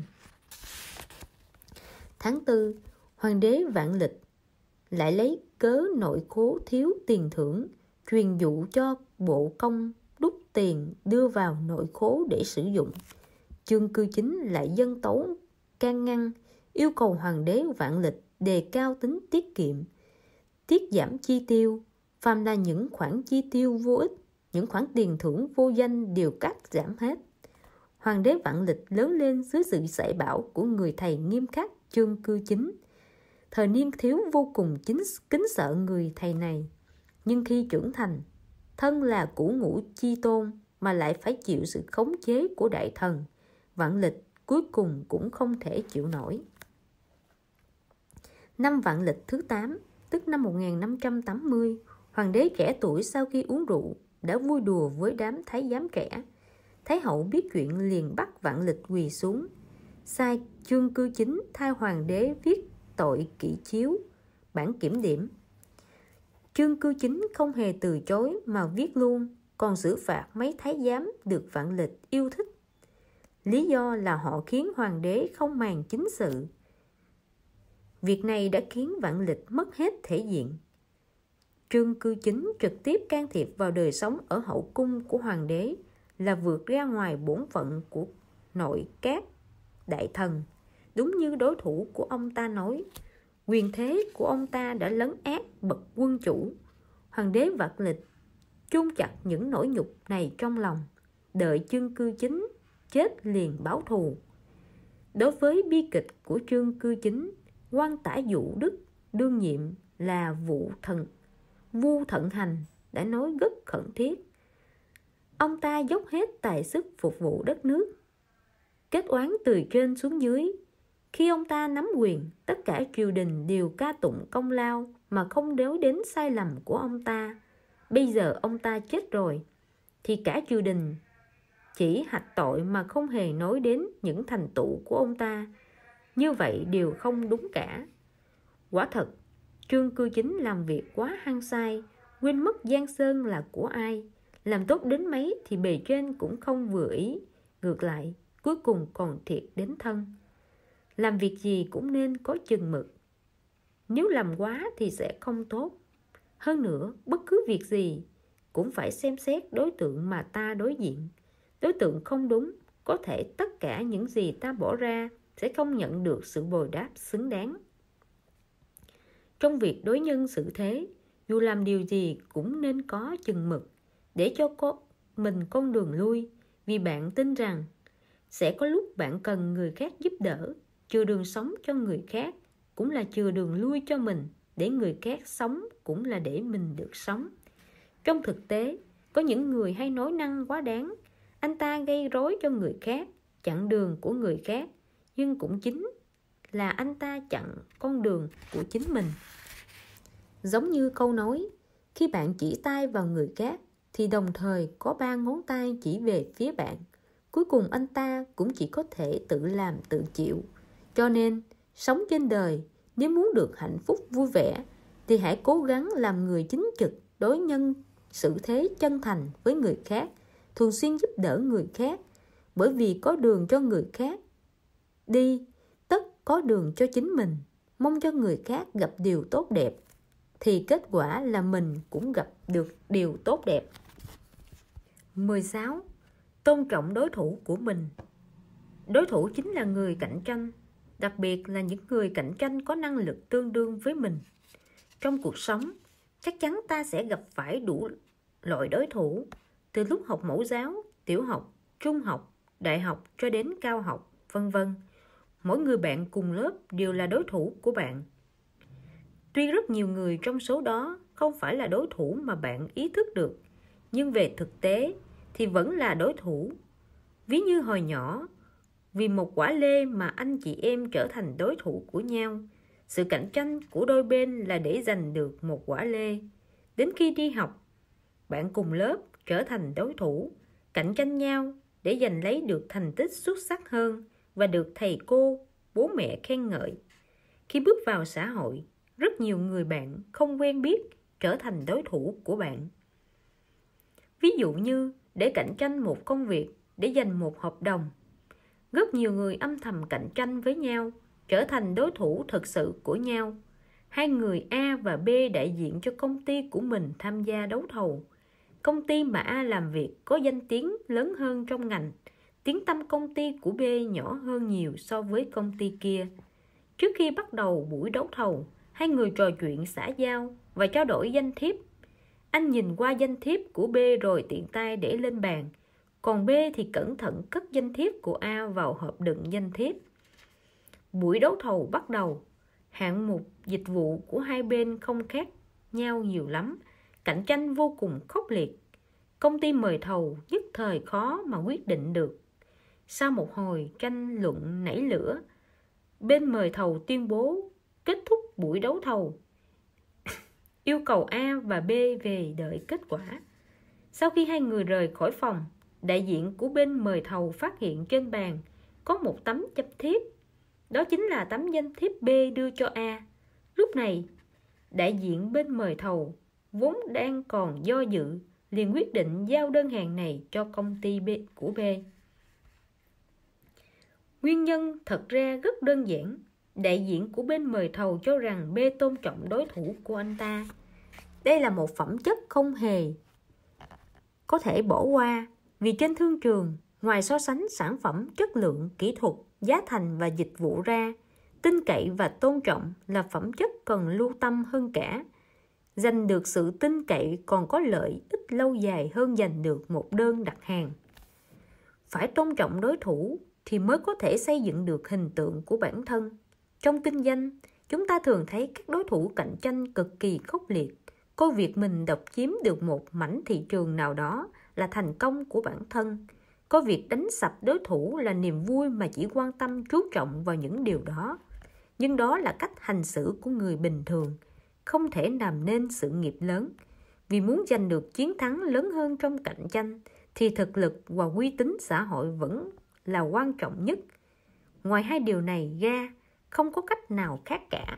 Tháng tư, hoàng đế Vạn Lịch lại lấy cớ nội khố thiếu tiền thưởng, truyền dụ cho bộ công đúc tiền đưa vào nội khố để sử dụng. Trương Cư Chính lại dâng tấu can ngăn, yêu cầu hoàng đế Vạn Lịch đề cao tính tiết kiệm, tiết giảm chi tiêu, phàm là những khoản chi tiêu vô ích, những khoản tiền thưởng vô danh đều cắt giảm hết. Hoàng đế Vạn Lịch lớn lên dưới sự dạy bảo của người thầy nghiêm khắc Trương Cư Chính. Thời niên thiếu vô cùng chính kính sợ người thầy này, nhưng khi trưởng thành, thân là cửu ngũ chi tôn mà lại phải chịu sự khống chế của đại thần, Vạn Lịch cuối cùng cũng không thể chịu nổi. Năm Vạn Lịch thứ tám, tức năm một nghìn năm trăm tám mươi, hoàng đế trẻ tuổi sau khi uống rượu đã vui đùa với đám thái giám trẻ. Thái hậu biết chuyện liền bắt Vạn Lịch quỳ xuống, sai Trương Cư Chính thay hoàng đế viết tội kỷ chiếu, bản kiểm điểm. Trương Cư Chính không hề từ chối mà viết luôn, còn xử phạt mấy thái giám được Vạn Lịch yêu thích. Lý do là họ khiến hoàng đế không màng chính sự. Việc này đã khiến Vạn Lịch mất hết thể diện. Trương Cư Chính trực tiếp can thiệp vào đời sống ở hậu cung của hoàng đế, là vượt ra ngoài bổn phận của nội các đại thần. Đúng như đối thủ của ông ta nói, quyền thế của ông ta đã lấn át bậc quân chủ. Hoàng đế Vạn Lịch chôn chặt những nỗi nhục này trong lòng, đợi Trương Cư Chính chết liền báo thù. Đối với bi kịch của Trương Cư Chính, quan tả Dụ Đức đương nhiệm là Vụ Thần Vu Thận Hành đã nói rất khẩn thiết. Ông ta dốc hết tài sức phục vụ đất nước, kết oán từ trên xuống dưới. Khi ông ta nắm quyền, tất cả triều đình đều ca tụng công lao mà không đối đến sai lầm của ông ta. Bây giờ ông ta chết rồi, thì cả triều đình chỉ hạch tội mà không hề nói đến những thành tựu của ông ta. Như vậy đều không đúng cả. Quả thật, Trương Cư Chính làm việc quá hăng say, quên mất giang sơn là của ai. Làm tốt đến mấy thì bề trên cũng không vừa ý, ngược lại cuối cùng còn thiệt đến thân. Làm việc gì cũng nên có chừng mực, nếu làm quá thì sẽ không tốt. Hơn nữa, bất cứ việc gì cũng phải xem xét đối tượng mà ta đối diện. Đối tượng không đúng, có thể tất cả những gì ta bỏ ra sẽ không nhận được sự bồi đáp xứng đáng. Trong việc đối nhân xử thế, dù làm điều gì cũng nên có chừng mực, để cho có mình con đường lui. Vì bạn tin rằng sẽ có lúc bạn cần người khác giúp đỡ. Chừa đường sống cho người khác cũng là chừa đường lui cho mình. Để người khác sống cũng là để mình được sống. Trong thực tế, có những người hay nói năng quá đáng. Anh ta gây rối cho người khác, chặn đường của người khác, nhưng cũng chính là anh ta chặn con đường của chính mình. Giống như câu nói, khi bạn chỉ tay vào người khác thì đồng thời có ba ngón tay chỉ về phía bạn. Cuối cùng anh ta cũng chỉ có thể tự làm tự chịu. Cho nên, sống trên đời, nếu muốn được hạnh phúc vui vẻ, thì hãy cố gắng làm người chính trực, đối nhân xử thế chân thành với người khác, thường xuyên giúp đỡ người khác, bởi vì có đường cho người khác đi, tất có đường cho chính mình. Mong cho người khác gặp điều tốt đẹp, thì kết quả là mình cũng gặp được điều tốt đẹp. mười sáu. Tôn trọng đối thủ của mình. Đối thủ chính là người cạnh tranh, đặc biệt là những người cạnh tranh có năng lực tương đương với mình. Trong cuộc sống, chắc chắn ta sẽ gặp phải đủ loại đối thủ, từ lúc học mẫu giáo, tiểu học, trung học, đại học cho đến cao học, vân vân. Mỗi người bạn cùng lớp đều là đối thủ của bạn. Tuy rất nhiều người trong số đó không phải là đối thủ mà bạn ý thức được, nhưng về thực tế thì vẫn là đối thủ. Ví như hồi nhỏ, vì một quả lê mà anh chị em trở thành đối thủ của nhau. Sự cạnh tranh của đôi bên là để giành được một quả lê. Đến khi đi học, bạn cùng lớp trở thành đối thủ, cạnh tranh nhau để giành lấy được thành tích xuất sắc hơn và được thầy cô, bố mẹ khen ngợi. Khi bước vào xã hội, rất nhiều người bạn không quen biết trở thành đối thủ của bạn. Ví dụ như để cạnh tranh một công việc, để giành một hợp đồng, rất nhiều người âm thầm cạnh tranh với nhau, trở thành đối thủ thực sự của nhau. Hai người A và B đại diện cho công ty của mình tham gia đấu thầu. Công ty mà A làm việc có danh tiếng lớn hơn trong ngành, tiếng tăm công ty của B nhỏ hơn nhiều so với công ty kia. Trước khi bắt đầu buổi đấu thầu, hai người trò chuyện xã giao và trao đổi danh thiếp. Anh nhìn qua danh thiếp của B rồi tiện tay để lên bàn, còn B thì cẩn thận cất danh thiếp của A vào hộp đựng danh thiếp. Buổi đấu thầu bắt đầu. Hạng mục dịch vụ của hai bên không khác nhau nhiều lắm, cạnh tranh vô cùng khốc liệt. Công ty mời thầu nhất thời khó mà quyết định được. Sau một hồi tranh luận nảy lửa, bên mời thầu tuyên bố kết thúc buổi đấu thầu, yêu cầu A và B về đợi kết quả. Sau khi hai người rời khỏi phòng, đại diện của bên mời thầu phát hiện trên bàn có một tấm danh thiếp. Đó chính là tấm danh thiếp B đưa cho A. Lúc này, đại diện bên mời thầu vốn đang còn do dự, liền quyết định giao đơn hàng này cho công ty B của B. Nguyên nhân thật ra rất đơn giản. Đại diện của bên mời thầu cho rằng B tôn trọng đối thủ của anh ta. Đây là một phẩm chất không hề có thể bỏ qua, vì trên thương trường, ngoài so sánh sản phẩm, chất lượng, kỹ thuật, giá thành và dịch vụ ra, tin cậy và tôn trọng là phẩm chất cần lưu tâm hơn cả. Giành được sự tin cậy còn có lợi ích lâu dài hơn giành được một đơn đặt hàng. Phải tôn trọng đối thủ thì mới có thể xây dựng được hình tượng của bản thân. Trong kinh doanh, chúng ta thường thấy các đối thủ cạnh tranh cực kỳ khốc liệt, coi việc mình độc chiếm được một mảnh thị trường nào đó là thành công của bản thân. Có việc đánh sập đối thủ là niềm vui mà chỉ quan tâm chú trọng vào những điều đó. Nhưng đó là cách hành xử của người bình thường, không thể làm nên sự nghiệp lớn. Vì muốn giành được chiến thắng lớn hơn trong cạnh tranh, thì thực lực và uy tín xã hội vẫn là quan trọng nhất. Ngoài hai điều này ra, không có cách nào khác cả.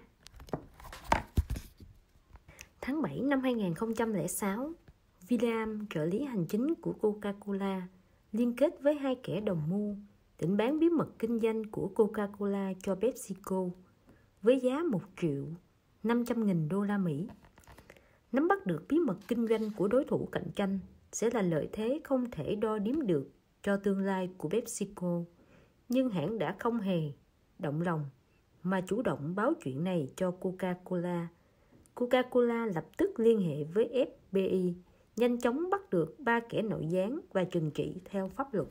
Tháng bảy năm hai nghìn không trăm lẻ sáu, William, trợ lý hành chính của Coca-Cola, liên kết với hai kẻ đồng mưu định bán bí mật kinh doanh của Coca-Cola cho PepsiCo với giá một triệu năm trăm nghìn đô la Mỹ. Nắm bắt được bí mật kinh doanh của đối thủ cạnh tranh sẽ là lợi thế không thể đo đếm được cho tương lai của PepsiCo, nhưng hãng đã không hề động lòng mà chủ động báo chuyện này cho Coca-Cola. Coca-Cola lập tức liên hệ với ép bê i, nhanh chóng bắt được ba kẻ nội gián và trừng trị theo pháp luật.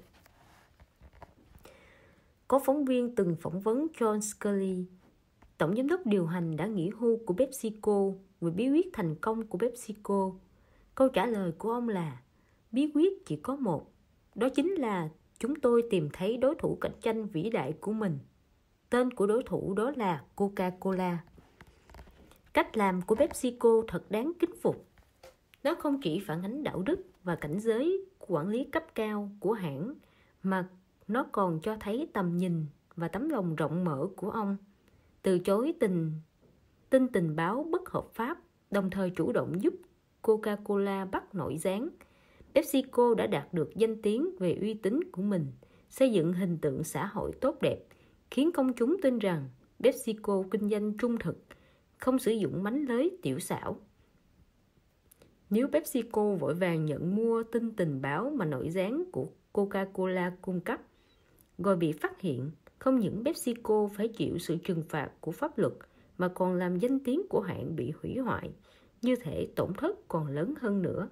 Có phóng viên từng phỏng vấn John Scully, tổng giám đốc điều hành đã nghỉ hưu của PepsiCo, về bí quyết thành công của PepsiCo. Câu trả lời của ông là: bí quyết chỉ có một, đó chính là chúng tôi tìm thấy đối thủ cạnh tranh vĩ đại của mình. Tên của đối thủ đó là Coca-Cola. Cách làm của PepsiCo thật đáng kính phục. Nó không chỉ phản ánh đạo đức và cảnh giới quản lý cấp cao của hãng, mà nó còn cho thấy tầm nhìn và tấm lòng rộng mở của ông, từ chối tình tin tình báo bất hợp pháp, đồng thời chủ động giúp Coca-Cola bắt nổi gián. PepsiCo đã đạt được danh tiếng về uy tín của mình, xây dựng hình tượng xã hội tốt đẹp, khiến công chúng tin rằng PepsiCo kinh doanh trung thực, không sử dụng mánh lới tiểu xảo. Nếu PepsiCo vội vàng nhận mua tin tình báo mà nổi gián của Coca-Cola cung cấp, rồi bị phát hiện, không những PepsiCo phải chịu sự trừng phạt của pháp luật, mà còn làm danh tiếng của hãng bị hủy hoại, như thể tổn thất còn lớn hơn nữa.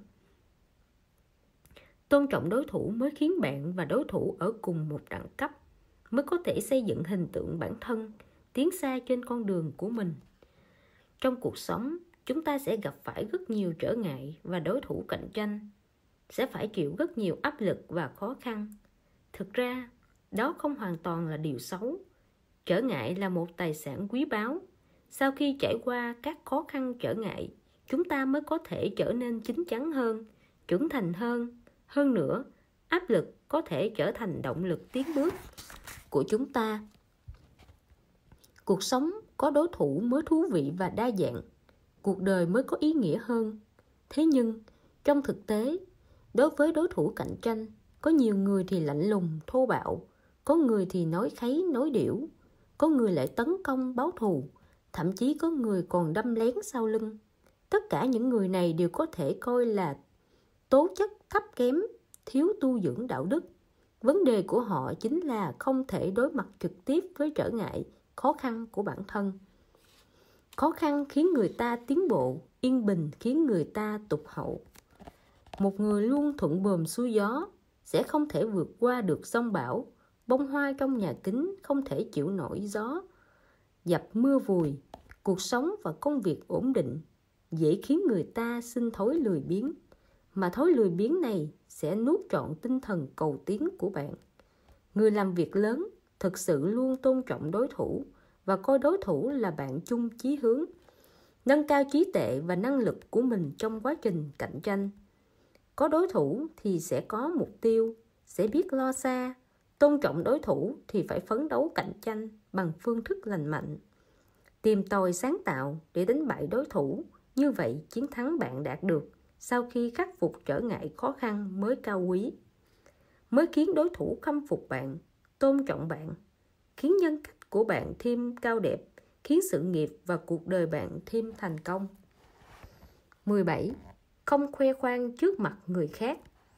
Tôn trọng đối thủ mới khiến bạn và đối thủ ở cùng một đẳng cấp, mới có thể xây dựng hình tượng bản thân, tiến xa trên con đường của mình. Trong cuộc sống, chúng ta sẽ gặp phải rất nhiều trở ngại và đối thủ cạnh tranh, sẽ phải chịu rất nhiều áp lực và khó khăn. Thực ra, đó không hoàn toàn là điều xấu. Trở ngại là một tài sản quý báu. Sau khi trải qua các khó khăn trở ngại, chúng ta mới có thể trở nên chín chắn hơn, trưởng thành hơn. Hơn nữa, áp lực có thể trở thành động lực tiến bước của chúng ta. Cuộc sống có đối thủ mới thú vị và đa dạng, cuộc đời mới có ý nghĩa hơn. Thế nhưng, trong thực tế, đối với đối thủ cạnh tranh, có nhiều người thì lạnh lùng, thô bạo, có người thì nói kháy, nói điểu, có người lại tấn công, báo thù, thậm chí có người còn đâm lén sau lưng. Tất cả những người này đều có thể coi là tố chất thấp kém, thiếu tu dưỡng đạo đức. Vấn đề của họ chính là không thể đối mặt trực tiếp với trở ngại, khó khăn của bản thân. Khó khăn khiến người ta tiến bộ, yên bình khiến người ta tụt hậu. Một người luôn thuận buồm xuôi gió sẽ không thể vượt qua được giông bão. Bông hoa trong nhà kính không thể chịu nổi gió dập mưa vùi. Cuộc sống và công việc ổn định dễ khiến người ta sinh thói lười biếng, mà thói lười biếng này sẽ nuốt trọn tinh thần cầu tiến của bạn. Người làm việc lớn thực sự luôn tôn trọng đối thủ và coi đối thủ là bạn chung chí hướng, nâng cao trí tuệ và năng lực của mình trong quá trình cạnh tranh. Có đối thủ thì sẽ có mục tiêu, sẽ biết lo xa. Tôn trọng đối thủ thì phải phấn đấu cạnh tranh bằng phương thức lành mạnh, tìm tòi sáng tạo để đánh bại đối thủ. Như vậy, chiến thắng bạn đạt được sau khi khắc phục trở ngại khó khăn mới cao quý, mới khiến đối thủ khâm phục bạn, tôn trọng bạn, khiến nhân cách của bạn thêm cao đẹp, khiến sự nghiệp và cuộc đời bạn thêm thành công. mười bảy. Không khoe khoang trước mặt người khác.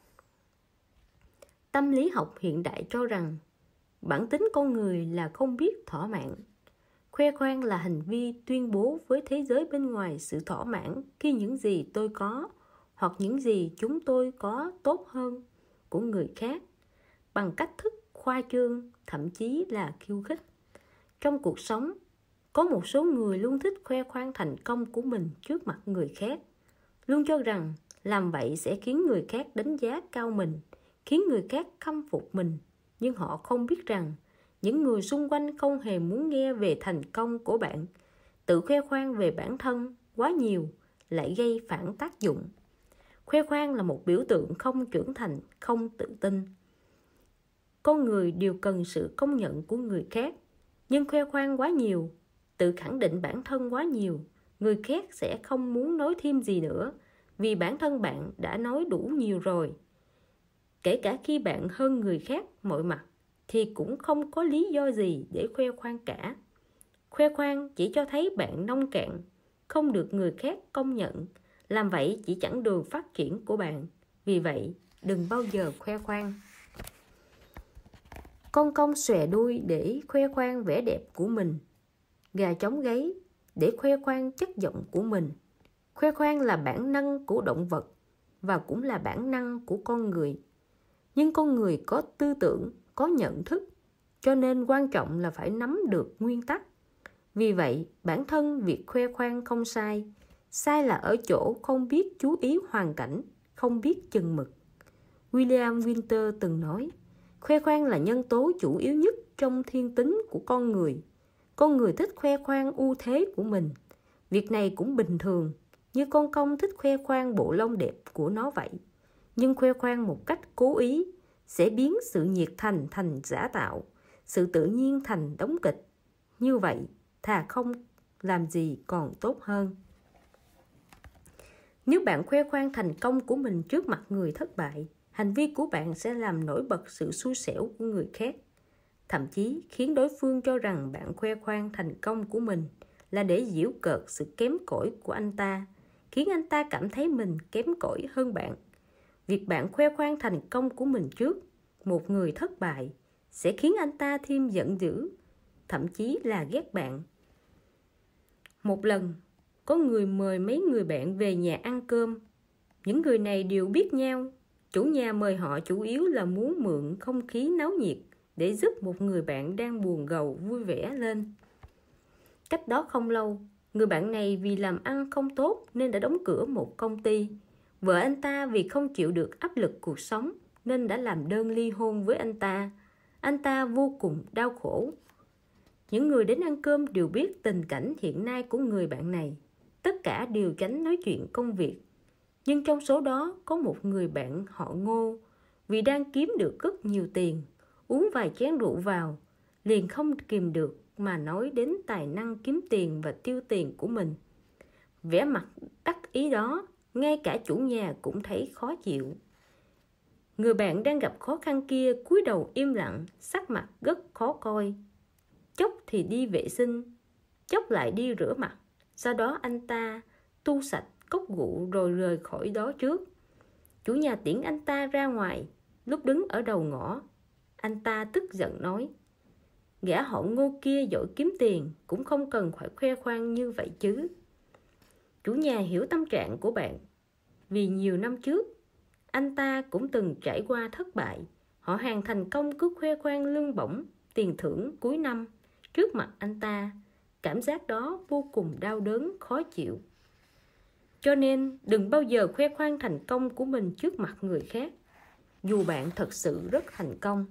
Tâm lý học hiện đại cho rằng bản tính con người là không biết thỏa mãn. Khoe khoang là hành vi tuyên bố với thế giới bên ngoài sự thỏa mãn khi những gì tôi có hoặc những gì chúng tôi có tốt hơn của người khác, bằng cách thức khoa trương, thậm chí là khiêu khích. Trong cuộc sống, có một số người luôn thích khoe khoang thành công của mình trước mặt người khác, luôn cho rằng làm vậy sẽ khiến người khác đánh giá cao mình, khiến người khác khâm phục mình. Nhưng họ không biết rằng những người xung quanh không hề muốn nghe về thành công của bạn. Tự khoe khoang về bản thân quá nhiều lại gây phản tác dụng. Khoe khoang là một biểu tượng không trưởng thành, không tự tin. Con người đều cần sự công nhận của người khác, nhưng khoe khoang quá nhiều, tự khẳng định bản thân quá nhiều, người khác sẽ không muốn nói thêm gì nữa, vì bản thân bạn đã nói đủ nhiều rồi. Kể cả khi bạn hơn người khác mọi mặt, thì cũng không có lý do gì để khoe khoang cả. Khoe khoang chỉ cho thấy bạn nông cạn, không được người khác công nhận. Làm vậy chỉ chặn đường phát triển của bạn. Vì vậy, đừng bao giờ khoe khoang. Con công xòe đuôi để khoe khoang vẻ đẹp của mình. Gà chống gáy để khoe khoang chất giọng của mình. Khoe khoang là bản năng của động vật và cũng là bản năng của con người. Nhưng con người có tư tưởng, có nhận thức, cho nên quan trọng là phải nắm được nguyên tắc. Vì vậy, bản thân việc khoe khoang không sai. Sai là ở chỗ không biết chú ý hoàn cảnh, không biết chừng mực. William Winter từng nói, khoe khoang là nhân tố chủ yếu nhất trong thiên tính của con người. Con người thích khoe khoang ưu thế của mình. Việc này cũng bình thường, như con công thích khoe khoang bộ lông đẹp của nó vậy. Nhưng khoe khoang một cách cố ý sẽ biến sự nhiệt thành thành giả tạo, sự tự nhiên thành đóng kịch. Như vậy, thà không làm gì còn tốt hơn. Nếu bạn khoe khoang thành công của mình trước mặt người thất bại, hành vi của bạn sẽ làm nổi bật sự xui xẻo của người khác, thậm chí khiến đối phương cho rằng bạn khoe khoang thành công của mình là để giễu cợt sự kém cỏi của anh ta, khiến anh ta cảm thấy mình kém cỏi hơn bạn. Việc bạn khoe khoang thành công của mình trước một người thất bại sẽ khiến anh ta thêm giận dữ, thậm chí là ghét bạn. Một lần, có người mời mấy người bạn về nhà ăn cơm. Những người này đều biết nhau. Chủ nhà mời họ chủ yếu là muốn mượn không khí náo nhiệt để giúp một người bạn đang buồn gầu vui vẻ lên. Cách đó không lâu, người bạn này vì làm ăn không tốt nên đã đóng cửa một công ty. Vợ anh ta vì không chịu được áp lực cuộc sống nên đã làm đơn ly hôn với anh ta. Anh ta vô cùng đau khổ. Những người đến ăn cơm đều biết tình cảnh hiện nay của người bạn này. Tất cả đều tránh nói chuyện công việc. Nhưng trong số đó có một người bạn họ Ngô, vì đang kiếm được rất nhiều tiền, uống vài chén rượu vào, liền không kìm được mà nói đến tài năng kiếm tiền và tiêu tiền của mình. Vẻ mặt đắc ý đó, ngay cả chủ nhà cũng thấy khó chịu. Người bạn đang gặp khó khăn kia cúi đầu im lặng, sắc mặt rất khó coi. Chốc thì đi vệ sinh, chốc lại đi rửa mặt. Sau đó anh ta tu sạch cốc rượu rồi rời khỏi đó trước. Chủ nhà tiễn anh ta ra ngoài. Lúc đứng ở đầu ngõ, anh ta tức giận nói: gã họ Ngô kia giỏi kiếm tiền, cũng không cần phải khoe khoang như vậy chứ. Chủ nhà hiểu tâm trạng của bạn. Vì nhiều năm trước, anh ta cũng từng trải qua thất bại. Họ hàng thành công cứ khoe khoang lương bổng, tiền thưởng cuối năm trước mặt anh ta. Cảm giác đó vô cùng đau đớn, khó chịu. Cho nên đừng bao giờ khoe khoang thành công của mình trước mặt người khác, dù bạn thật sự rất thành công.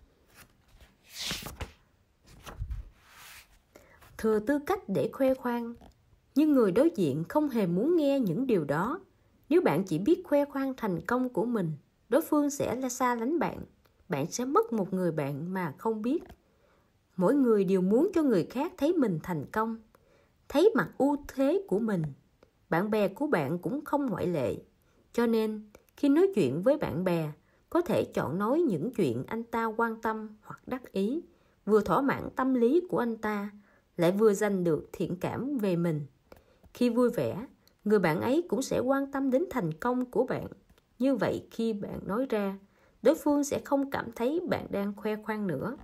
Thừa tư cách để khoe khoang, nhưng người đối diện không hề muốn nghe những điều đó. Nếu bạn chỉ biết khoe khoang thành công của mình, đối phương sẽ là xa lánh bạn. Bạn sẽ mất một người bạn mà không biết. Mỗi người đều muốn cho người khác thấy mình thành công, thấy mặt ưu thế của mình. Bạn bè của bạn cũng không ngoại lệ. Cho nên, khi nói chuyện với bạn bè, có thể chọn nói những chuyện anh ta quan tâm hoặc đắc ý, vừa thỏa mãn tâm lý của anh ta, lại vừa giành được thiện cảm về mình. Khi vui vẻ, người bạn ấy cũng sẽ quan tâm đến thành công của bạn. Như vậy khi bạn nói ra, đối phương sẽ không cảm thấy bạn đang khoe khoang nữa.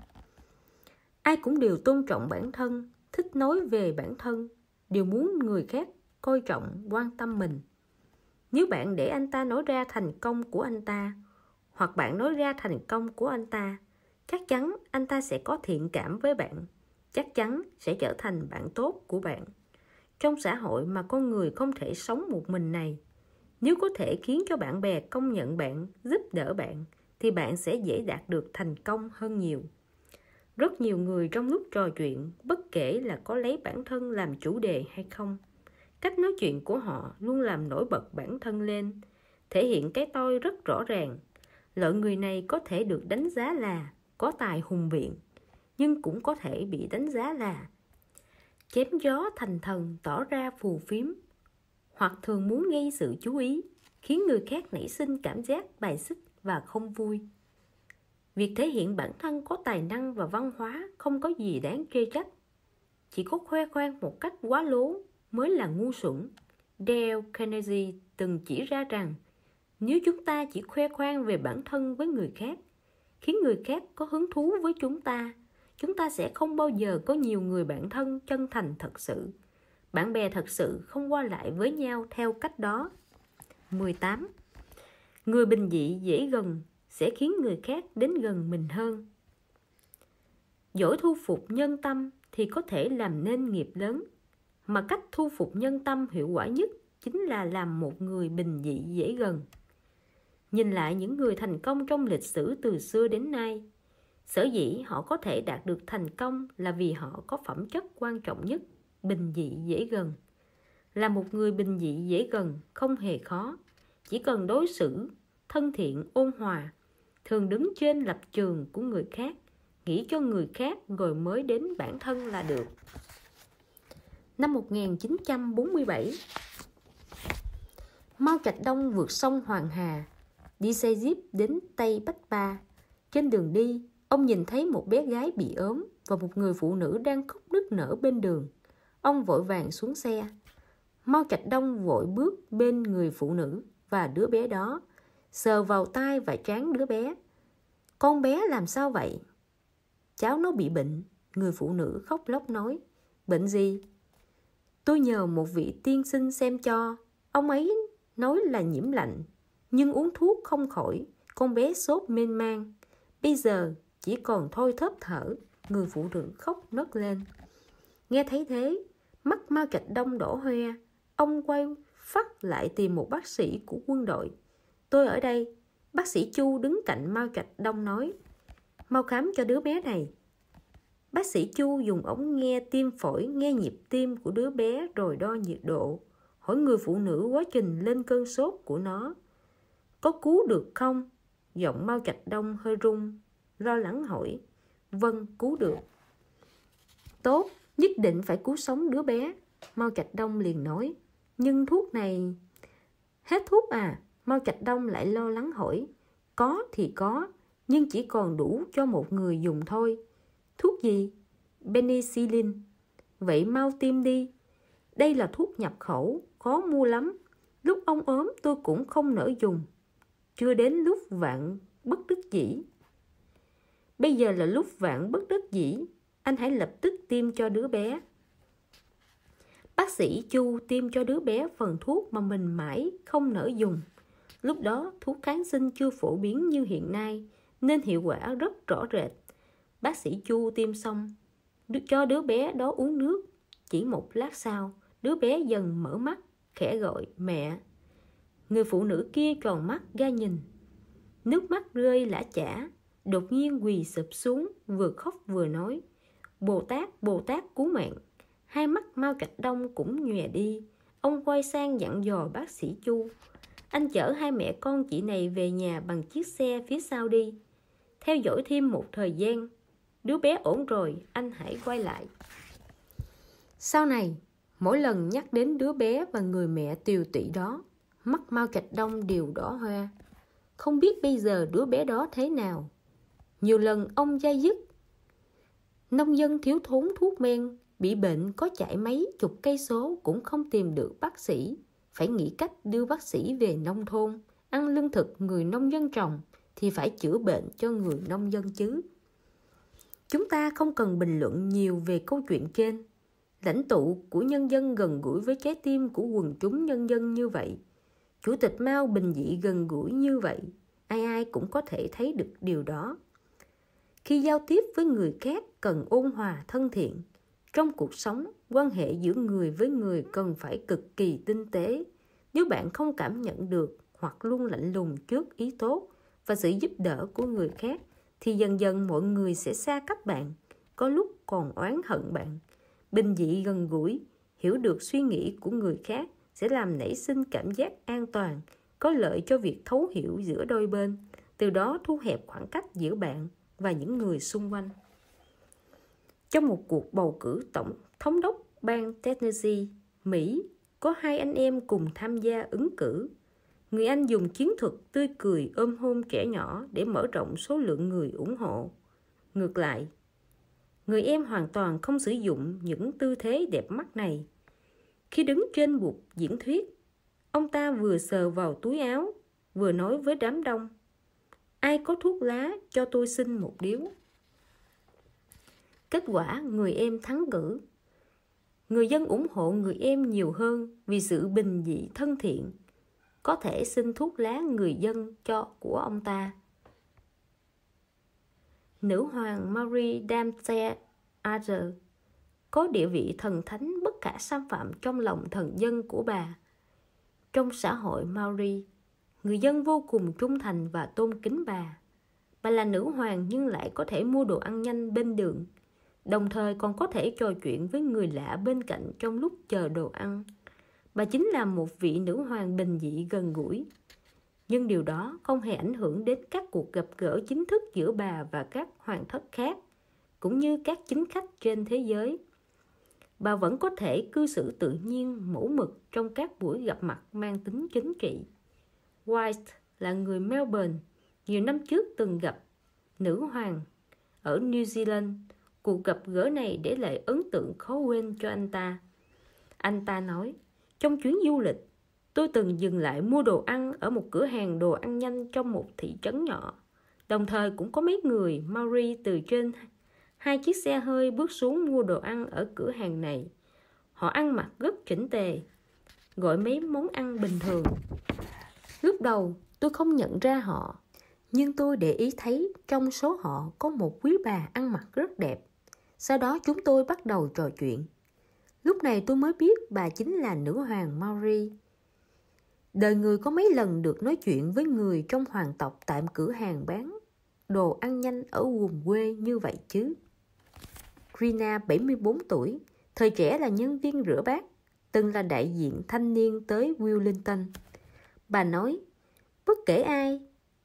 Ai cũng đều tôn trọng bản thân, thích nói về bản thân, đều muốn người khác coi trọng, quan tâm mình. Nếu bạn để anh ta nói ra thành công của anh ta, hoặc bạn nói ra thành công của anh ta, chắc chắn anh ta sẽ có thiện cảm với bạn, chắc chắn sẽ trở thành bạn tốt của bạn. Trong xã hội mà con người không thể sống một mình này, nếu có thể khiến cho bạn bè công nhận bạn, giúp đỡ bạn, thì bạn sẽ dễ đạt được thành công hơn nhiều. Rất nhiều người trong lúc trò chuyện, bất kể là có lấy bản thân làm chủ đề hay không, cách nói chuyện của họ luôn làm nổi bật bản thân lên, thể hiện cái tôi rất rõ ràng. Loại người này có thể được đánh giá là có tài hùng biện, nhưng cũng có thể bị đánh giá là chém gió thành thần, tỏ ra phù phiếm, hoặc thường muốn gây sự chú ý, khiến người khác nảy sinh cảm giác bài xích và không vui. Việc thể hiện bản thân có tài năng và văn hóa không có gì đáng chê trách. Chỉ có khoe khoang một cách quá lố mới là ngu xuẩn. Dale Carnegie từng chỉ ra rằng nếu chúng ta chỉ khoe khoang về bản thân với người khác, khiến người khác có hứng thú với chúng ta, chúng ta sẽ không bao giờ có nhiều người bạn thân chân thành thật sự. Bạn bè thật sự không qua lại với nhau theo cách đó. mười tám. Người bình dị dễ gần sẽ khiến người khác đến gần mình hơn. Giỏi thu phục nhân tâm thì có thể làm nên nghiệp lớn, mà cách thu phục nhân tâm hiệu quả nhất chính là làm một người bình dị dễ gần. Nhìn lại những người thành công trong lịch sử từ xưa đến nay, sở dĩ họ có thể đạt được thành công là vì họ có phẩm chất quan trọng nhất, bình dị dễ gần. Là một người bình dị dễ gần không hề khó, chỉ cần đối xử thân thiện, ôn hòa, thường đứng trên lập trường của người khác, nghĩ cho người khác rồi mới đến bản thân là được. Năm một nghìn chín trăm bốn mươi bảy, Mao Trạch Đông vượt sông Hoàng Hà, đi xe jeep đến Tây Bách Ba. Trên đường đi, ông nhìn thấy một bé gái bị ốm và một người phụ nữ đang khóc nức nở bên đường. Ông vội vàng xuống xe. Mao Trạch Đông vội bước bên người phụ nữ và đứa bé đó, sờ vào tai và trán đứa bé. Con bé làm sao vậy? Cháu nó bị bệnh, người phụ nữ khóc lóc nói. Bệnh gì? Tôi nhờ một vị tiên sinh xem cho. Ông ấy nói là nhiễm lạnh, nhưng uống thuốc không khỏi. Con bé sốt mênh mang, bây giờ chỉ còn thôi thóp thở. Người phụ nữ khóc nấc lên. Nghe thấy thế, mắt Mao Trạch Đông đỏ hoe. Ông quay phắt lại tìm một bác sĩ của quân đội. Tôi ở đây. Bác sĩ Chu đứng cạnh Mao Trạch Đông nói. Mau khám cho đứa bé này. Bác sĩ Chu dùng ống nghe tim phổi nghe nhịp tim của đứa bé rồi đo nhiệt độ, hỏi người phụ nữ quá trình lên cơn sốt của nó. Có cứu được không? Giọng Mao Trạch Đông hơi run, lo lắng hỏi. Vâng, cứu được. Tốt, nhất định phải cứu sống đứa bé. Mao Trạch Đông liền nói. Nhưng thuốc này... Hết thuốc à? Mao Trạch Đông lại lo lắng hỏi. Có thì có, nhưng chỉ còn đủ cho một người dùng thôi. Thuốc gì? Penicillin. Vậy mau tiêm đi. Đây là thuốc nhập khẩu, khó mua lắm. Lúc ông ốm tôi cũng không nỡ dùng. Chưa đến lúc vạn bất đắc dĩ. Bây giờ là lúc vạn bất đắc dĩ. Anh hãy lập tức tiêm cho đứa bé. Bác sĩ Chu tiêm cho đứa bé phần thuốc mà mình mãi không nỡ dùng. Lúc đó thuốc kháng sinh chưa phổ biến như hiện nay, nên hiệu quả rất rõ rệt. Bác sĩ Chu tiêm xong, cho đứa bé đó uống nước. Chỉ một lát sau, đứa bé dần mở mắt, khẽ gọi mẹ. Người phụ nữ kia tròn mắt ra nhìn. Nước mắt rơi lã chã, đột nhiên quỳ sụp xuống, vừa khóc vừa nói. Bồ Tát, Bồ Tát cứu mạng. Hai mắt Mao Trạch Đông cũng nhòe đi. Ông quay sang dặn dò bác sĩ Chu. Anh chở hai mẹ con chị này về nhà bằng chiếc xe phía sau đi. Theo dõi thêm một thời gian. Đứa bé ổn rồi, anh hãy quay lại. Sau này, mỗi lần nhắc đến đứa bé và người mẹ tiều tụy đó, mắt Mao Trạch Đông đều đỏ hoe. Không biết bây giờ đứa bé đó thế nào. Nhiều lần ông day dứt. Nông dân thiếu thốn thuốc men, bị bệnh có chạy mấy chục cây số cũng không tìm được bác sĩ. Phải nghĩ cách đưa bác sĩ về nông thôn. Ăn lương thực người nông dân trồng thì phải chữa bệnh cho người nông dân chứ. Chúng ta không cần bình luận nhiều về câu chuyện trên. Lãnh tụ của nhân dân gần gũi với trái tim của quần chúng nhân dân như vậy. Chủ tịch Mao bình dị gần gũi như vậy. Ai ai cũng có thể thấy được điều đó. Khi giao tiếp với người khác cần ôn hòa thân thiện. Trong cuộc sống, quan hệ giữa người với người cần phải cực kỳ tinh tế. Nếu bạn không cảm nhận được hoặc luôn lạnh lùng trước ý tốt và sự giúp đỡ của người khác, thì dần dần mọi người sẽ xa cách bạn, có lúc còn oán hận bạn. Bình dị gần gũi, hiểu được suy nghĩ của người khác sẽ làm nảy sinh cảm giác an toàn, có lợi cho việc thấu hiểu giữa đôi bên, từ đó thu hẹp khoảng cách giữa bạn và những người xung quanh. Trong một cuộc bầu cử tổng thống đốc bang Tennessee, Mỹ, có hai anh em cùng tham gia ứng cử. Người anh dùng chiến thuật tươi cười ôm hôn trẻ nhỏ để mở rộng số lượng người ủng hộ. Ngược lại, người em hoàn toàn không sử dụng những tư thế đẹp mắt này. Khi đứng trên bục diễn thuyết, ông ta vừa sờ vào túi áo, vừa nói với đám đông. Ai có thuốc lá cho tôi xin một điếu. Kết quả người em thắng cử. Người dân ủng hộ người em nhiều hơn vì sự bình dị thân thiện. Có thể xin thuốc lá người dân cho của ông ta. Nữ hoàng Marie d'Anthea có địa vị thần thánh bất khả xâm phạm trong lòng thần dân của bà. Trong xã hội Maori, người dân vô cùng trung thành và tôn kính bà. Bà là nữ hoàng nhưng lại có thể mua đồ ăn nhanh bên đường, đồng thời còn có thể trò chuyện với người lạ bên cạnh trong lúc chờ đồ ăn. Bà chính là một vị nữ hoàng bình dị gần gũi. Nhưng điều đó không hề ảnh hưởng đến các cuộc gặp gỡ chính thức giữa bà và các hoàng thất khác. cũng như các chính khách trên thế giới. Bà vẫn có thể cư xử tự nhiên, mẫu mực trong các buổi gặp mặt mang tính chính trị. White là người Melbourne, nhiều năm trước từng gặp nữ hoàng ở New Zealand. Cuộc gặp gỡ này để lại ấn tượng khó quên cho anh ta. Anh ta nói, trong chuyến du lịch, tôi từng dừng lại mua đồ ăn ở một cửa hàng đồ ăn nhanh trong một thị trấn nhỏ. Đồng thời cũng có mấy người Maori từ trên hai chiếc xe hơi bước xuống mua đồ ăn ở cửa hàng này. Họ ăn mặc rất chỉnh tề, gọi mấy món ăn bình thường. Lúc đầu tôi không nhận ra họ, nhưng tôi để ý thấy trong số họ có một quý bà ăn mặc rất đẹp. Sau đó chúng tôi bắt đầu trò chuyện. Lúc này tôi mới biết bà chính là nữ hoàng Maori. Đời người có mấy lần được nói chuyện với người trong hoàng tộc tại cửa hàng bán đồ ăn nhanh ở vùng quê như vậy chứ. Rina, bảy mươi bốn tuổi, thời trẻ là nhân viên rửa bát, từng là đại diện thanh niên tới Wellington. Bà nói, bất kể ai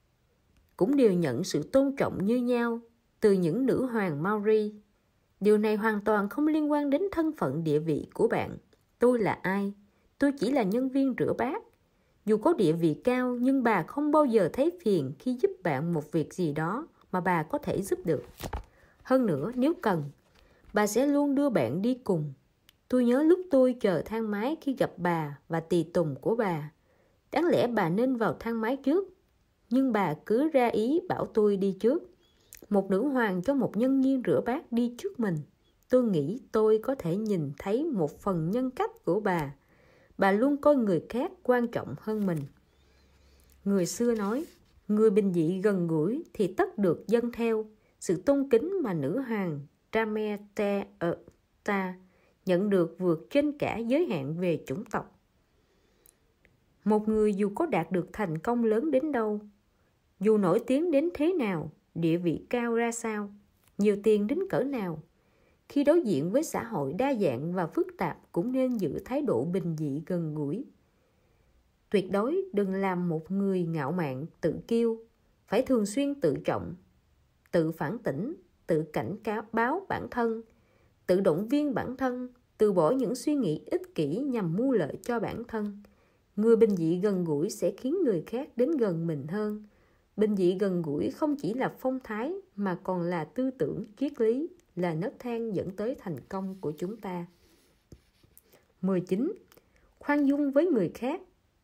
cũng đều nhận sự tôn trọng như nhau từ những nữ hoàng Maori. Điều này hoàn toàn không liên quan đến thân phận địa vị của bạn. Tôi là ai? Tôi chỉ là nhân viên rửa bát. Dù có địa vị cao, nhưng bà không bao giờ thấy phiền khi giúp bạn một việc gì đó mà bà có thể giúp được. Hơn nữa, nếu cần, bà sẽ luôn đưa bạn đi cùng. Tôi nhớ lúc tôi chờ thang máy khi gặp bà và tùy tùng của bà. Đáng lẽ bà nên vào thang máy trước, nhưng bà cứ ra ý bảo tôi đi trước. Một nữ hoàng cho một nhân viên rửa bát đi trước mình. Tôi nghĩ tôi có thể nhìn thấy một phần nhân cách của bà. Bà luôn coi người khác quan trọng hơn mình. Người xưa nói, người bình dị gần gũi thì tất được dâng theo. Sự tôn kính mà nữ hoàng Ramayata nhận được vượt trên cả giới hạn về chủng tộc. Một người dù có đạt được thành công lớn đến đâu, dù nổi tiếng đến thế nào, địa vị cao ra sao, nhiều tiền đến cỡ nào, khi đối diện với xã hội đa dạng và phức tạp cũng nên giữ thái độ bình dị gần gũi. Tuyệt đối đừng làm một người ngạo mạn, tự kiêu, phải thường xuyên tự trọng, tự phản tỉnh, tự cảnh cáo báo bản thân, tự động viên bản thân, từ bỏ những suy nghĩ ích kỷ nhằm mưu lợi cho bản thân. Người bình dị gần gũi sẽ khiến người khác đến gần mình hơn. Bình dị gần gũi không chỉ là phong thái mà còn là tư tưởng, triết lý, là nấc thang dẫn tới thành công của chúng ta. mười chín. Khoan dung với người khác,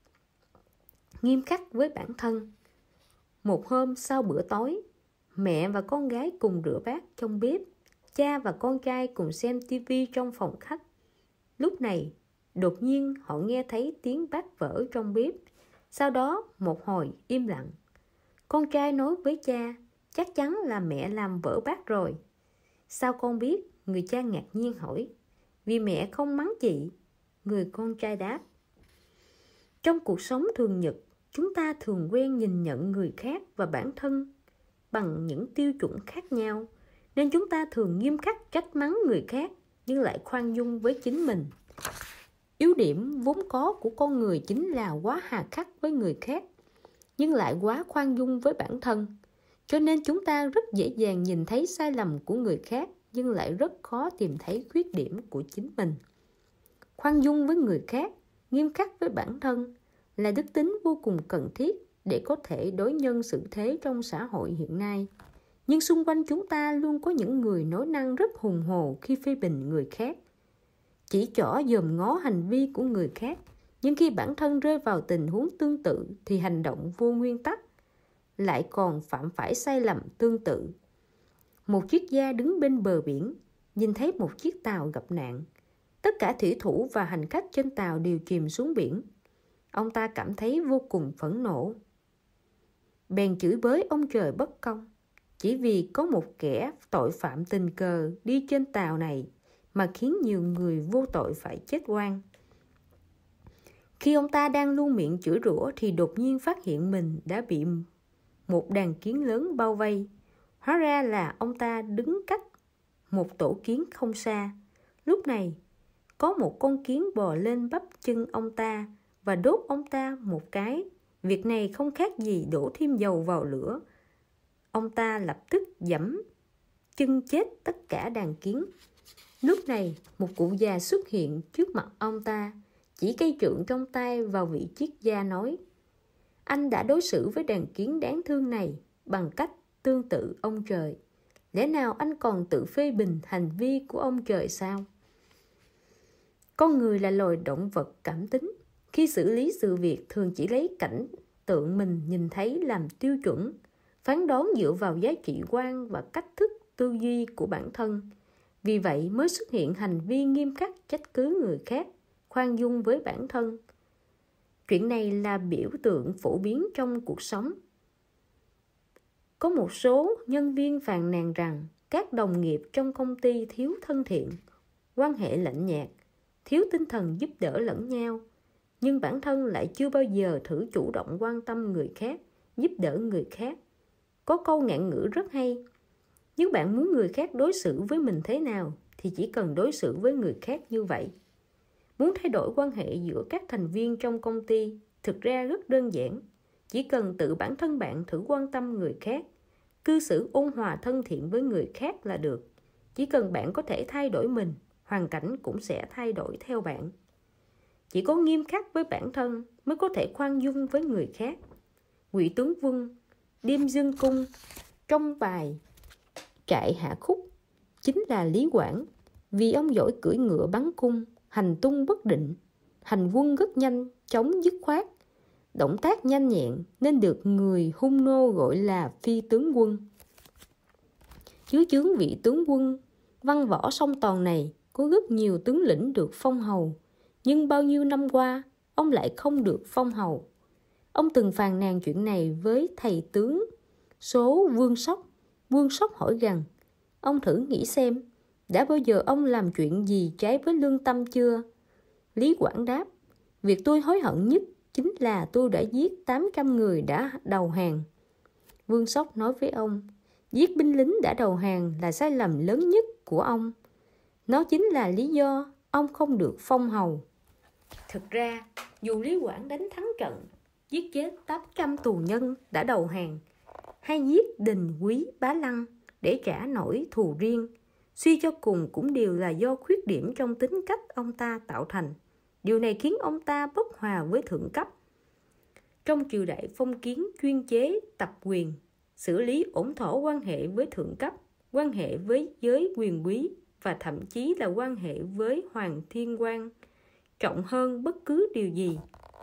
nghiêm khắc với bản thân. Một hôm sau bữa tối, mẹ và con gái cùng rửa bát trong bếp. Cha và con trai cùng xem tivi trong phòng khách. Lúc này, đột nhiên họ nghe thấy tiếng bát vỡ trong bếp. Sau đó một hồi im lặng. Con trai nói với cha, chắc chắn là mẹ làm vỡ bát rồi. Sao con biết? Người cha ngạc nhiên hỏi. Vì mẹ không mắng chị. Người con trai đáp. Trong cuộc sống thường nhật, chúng ta thường quen nhìn nhận người khác và bản thân bằng những tiêu chuẩn khác nhau, nên chúng ta thường nghiêm khắc trách mắng người khác nhưng lại khoan dung với chính mình. Yếu điểm vốn có của con người chính là quá hà khắc với người khác nhưng lại quá khoan dung với bản thân. Cho nên chúng ta rất dễ dàng nhìn thấy sai lầm của người khác nhưng lại rất khó tìm thấy khuyết điểm của chính mình. Khoan dung với người khác, nghiêm khắc với bản thân là đức tính vô cùng cần thiết để có thể đối nhân xử thế trong xã hội hiện nay. Nhưng xung quanh chúng ta luôn có những người nói năng rất hùng hồ khi phê bình người khác, chỉ trỏ dòm ngó hành vi của người khác, nhưng khi bản thân rơi vào tình huống tương tự thì hành động vô nguyên tắc, lại còn phạm phải sai lầm tương tự. Một triết gia đứng bên bờ biển, nhìn thấy một chiếc tàu gặp nạn. Tất cả thủy thủ và hành khách trên tàu đều chìm xuống biển. Ông ta cảm thấy vô cùng phẫn nộ. Bèn chửi bới ông trời bất công, chỉ vì có một kẻ tội phạm tình cờ đi trên tàu này mà khiến nhiều người vô tội phải chết oan. Khi ông ta đang luôn miệng chửi rủa thì đột nhiên phát hiện mình đã bị một đàn kiến lớn bao vây. Hóa ra là ông ta đứng cách một tổ kiến không xa. Lúc này, có một con kiến bò lên bắp chân ông ta và đốt ông ta một cái. Việc này không khác gì đổ thêm dầu vào lửa. Ông ta lập tức giẫm chân chết tất cả đàn kiến. Lúc này, một cụ già xuất hiện trước mặt ông ta, chỉ cây trượng trong tay vào vị triết gia nói: anh đã đối xử với đàn kiến đáng thương này bằng cách tương tự ông trời. Lẽ nào anh còn tự phê bình hành vi của ông trời sao? Con người là loài động vật cảm tính. Khi xử lý sự việc thường chỉ lấy cảnh tượng mình nhìn thấy làm tiêu chuẩn, phán đoán dựa vào giá trị quan và cách thức tư duy của bản thân. Vì vậy mới xuất hiện hành vi nghiêm khắc trách cứ người khác, khoan dung với bản thân. Chuyện này là biểu tượng phổ biến trong cuộc sống. Có một số nhân viên phàn nàn rằng các đồng nghiệp trong công ty thiếu thân thiện, quan hệ lạnh nhạt, thiếu tinh thần giúp đỡ lẫn nhau, nhưng bản thân lại chưa bao giờ thử chủ động quan tâm người khác, giúp đỡ người khác. Có câu ngạn ngữ rất hay: nếu bạn muốn người khác đối xử với mình thế nào thì chỉ cần đối xử với người khác như vậy. Muốn thay đổi quan hệ giữa các thành viên trong công ty thực ra rất đơn giản. Chỉ cần tự bản thân bạn thử quan tâm người khác, cư xử ôn hòa thân thiện với người khác là được. Chỉ cần bạn có thể thay đổi mình, hoàn cảnh cũng sẽ thay đổi theo bạn. Chỉ có nghiêm khắc với bản thân mới có thể khoan dung với người khác. Ngụy Tướng Quân Đêm Dương Cung trong bài Trại Hạ Khúc chính là Lý Quảng. Vì ông giỏi cưỡi ngựa bắn cung, hành tung bất định, hành quân rất nhanh, chóng dứt khoát, động tác nhanh nhẹn nên được người hung nô gọi là phi tướng quân. Dưới trướng vị tướng quân văn võ song toàn này có rất nhiều tướng lĩnh được phong hầu, nhưng bao nhiêu năm qua ông lại không được phong hầu. Ông từng phàn nàn chuyện này với thầy tướng số Vương Sóc. Vương Sóc hỏi rằng: ông thử nghĩ xem, đã bao giờ ông làm chuyện gì trái với lương tâm chưa? Lý Quảng đáp: việc tôi hối hận nhất chính là tôi đã giết tám trăm người đã đầu hàng. Vương Sóc nói với ông: giết binh lính đã đầu hàng là sai lầm lớn nhất của ông. Nó chính là lý do ông không được phong hầu. Thực ra, dù Lý Quảng đánh thắng trận, giết chết tám trăm tù nhân đã đầu hàng, hay giết Đình Quý Bá Lăng để trả nỗi thù riêng, suy cho cùng cũng đều là do khuyết điểm trong tính cách ông ta tạo thành. Điều này khiến ông ta bất hòa với thượng cấp. Trong triều đại phong kiến chuyên chế tập quyền, xử lý ổn thỏa quan hệ với thượng cấp, quan hệ với giới quyền quý và thậm chí là quan hệ với Hoàng Thiên Quang trọng hơn bất cứ điều gì.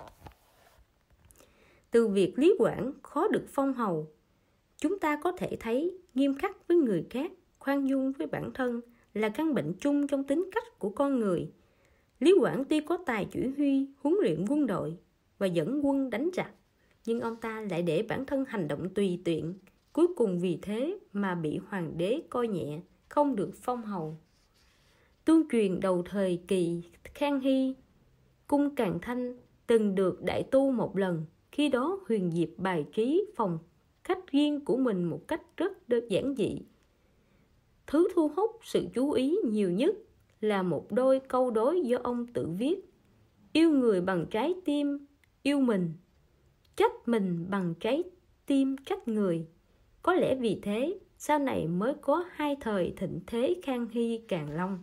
Từ việc Lý Quảng khó được phong hầu, chúng ta có thể thấy nghiêm khắc với người khác, khoan dung với bản thân là căn bệnh chung trong tính cách của con người. Lý Quảng tuy có tài chỉ huy, huấn luyện quân đội và dẫn quân đánh giặc, nhưng ông ta lại để bản thân hành động tùy tiện, cuối cùng vì thế mà bị hoàng đế coi nhẹ, không được phong hầu. Tương truyền đầu thời kỳ Khang Hy, cung Càn Thanh từng được đại tu một lần. Khi đó Huyền Diệp bài trí phòng khách riêng của mình một cách rất đơn giản dị. Thứ thu hút sự chú ý nhiều nhất là một đôi câu đối do ông tự viết: yêu người bằng trái tim yêu mình, trách mình bằng trái tim trách người. Có lẽ vì thế sau này mới có hai thời thịnh thế Khang Hy Càn Long.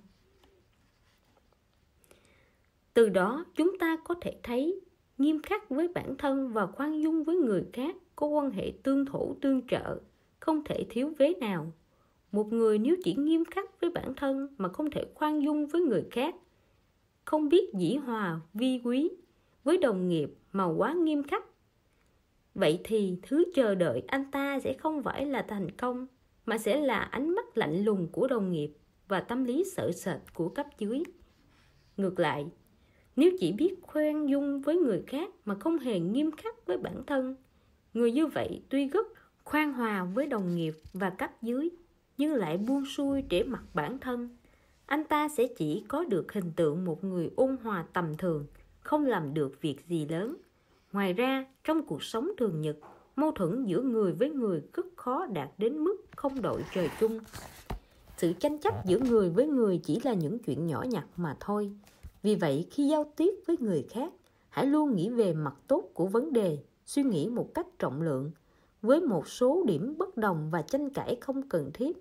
Từ đó chúng ta có thể thấy nghiêm khắc với bản thân và khoan dung với người khác có quan hệ tương thổ tương trợ, không thể thiếu vế nào. Một người nếu chỉ nghiêm khắc với bản thân mà không thể khoan dung với người khác, không biết dĩ hòa vi quý với đồng nghiệp mà quá nghiêm khắc, vậy thì thứ chờ đợi anh ta sẽ không phải là thành công, mà sẽ là ánh mắt lạnh lùng của đồng nghiệp và tâm lý sợ sệt của cấp dưới. Ngược lại, nếu chỉ biết khoan dung với người khác mà không hề nghiêm khắc với bản thân, người như vậy tuy rất khoan hòa với đồng nghiệp và cấp dưới, nhưng lại buông xuôi để mặc bản thân. Anh ta sẽ chỉ có được hình tượng một người ôn hòa tầm thường, không làm được việc gì lớn. Ngoài ra, trong cuộc sống thường nhật, mâu thuẫn giữa người với người rất khó đạt đến mức không đội trời chung. Sự tranh chấp giữa người với người chỉ là những chuyện nhỏ nhặt mà thôi. Vì vậy, khi giao tiếp với người khác, hãy luôn nghĩ về mặt tốt của vấn đề, suy nghĩ một cách trọng lượng. Với một số điểm bất đồng và tranh cãi không cần thiết,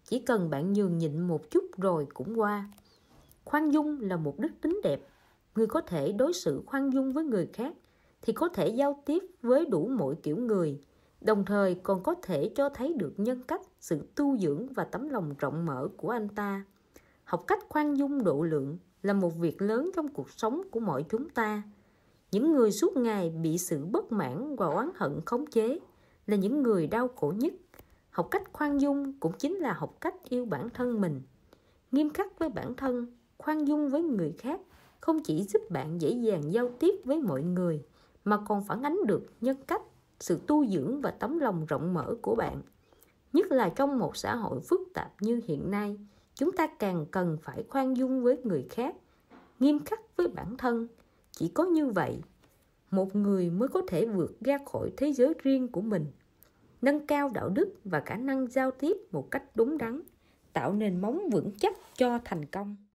chỉ cần bạn nhường nhịn một chút rồi cũng qua. Khoan dung là một đức tính đẹp. Người có thể đối xử khoan dung với người khác thì có thể giao tiếp với đủ mọi kiểu người, đồng thời còn có thể cho thấy được nhân cách, sự tu dưỡng và tấm lòng rộng mở của anh ta. Học cách khoan dung độ lượng là một việc lớn trong cuộc sống của mọi chúng ta. Những người suốt ngày bị sự bất mãn và oán hận khống chế là những người đau khổ nhất. Học cách khoan dung cũng chính là học cách yêu bản thân mình. Nghiêm khắc với bản thân, khoan dung với người khác không chỉ giúp bạn dễ dàng giao tiếp với mọi người, mà còn phản ánh được nhân cách, sự tu dưỡng và tấm lòng rộng mở của bạn. Nhất là trong một xã hội phức tạp như hiện nay, chúng ta càng cần phải khoan dung với người khác, nghiêm khắc với bản thân. Chỉ có như vậy, một người mới có thể vượt ra khỏi thế giới riêng của mình, nâng cao đạo đức và khả năng giao tiếp một cách đúng đắn, tạo nền móng vững chắc cho thành công.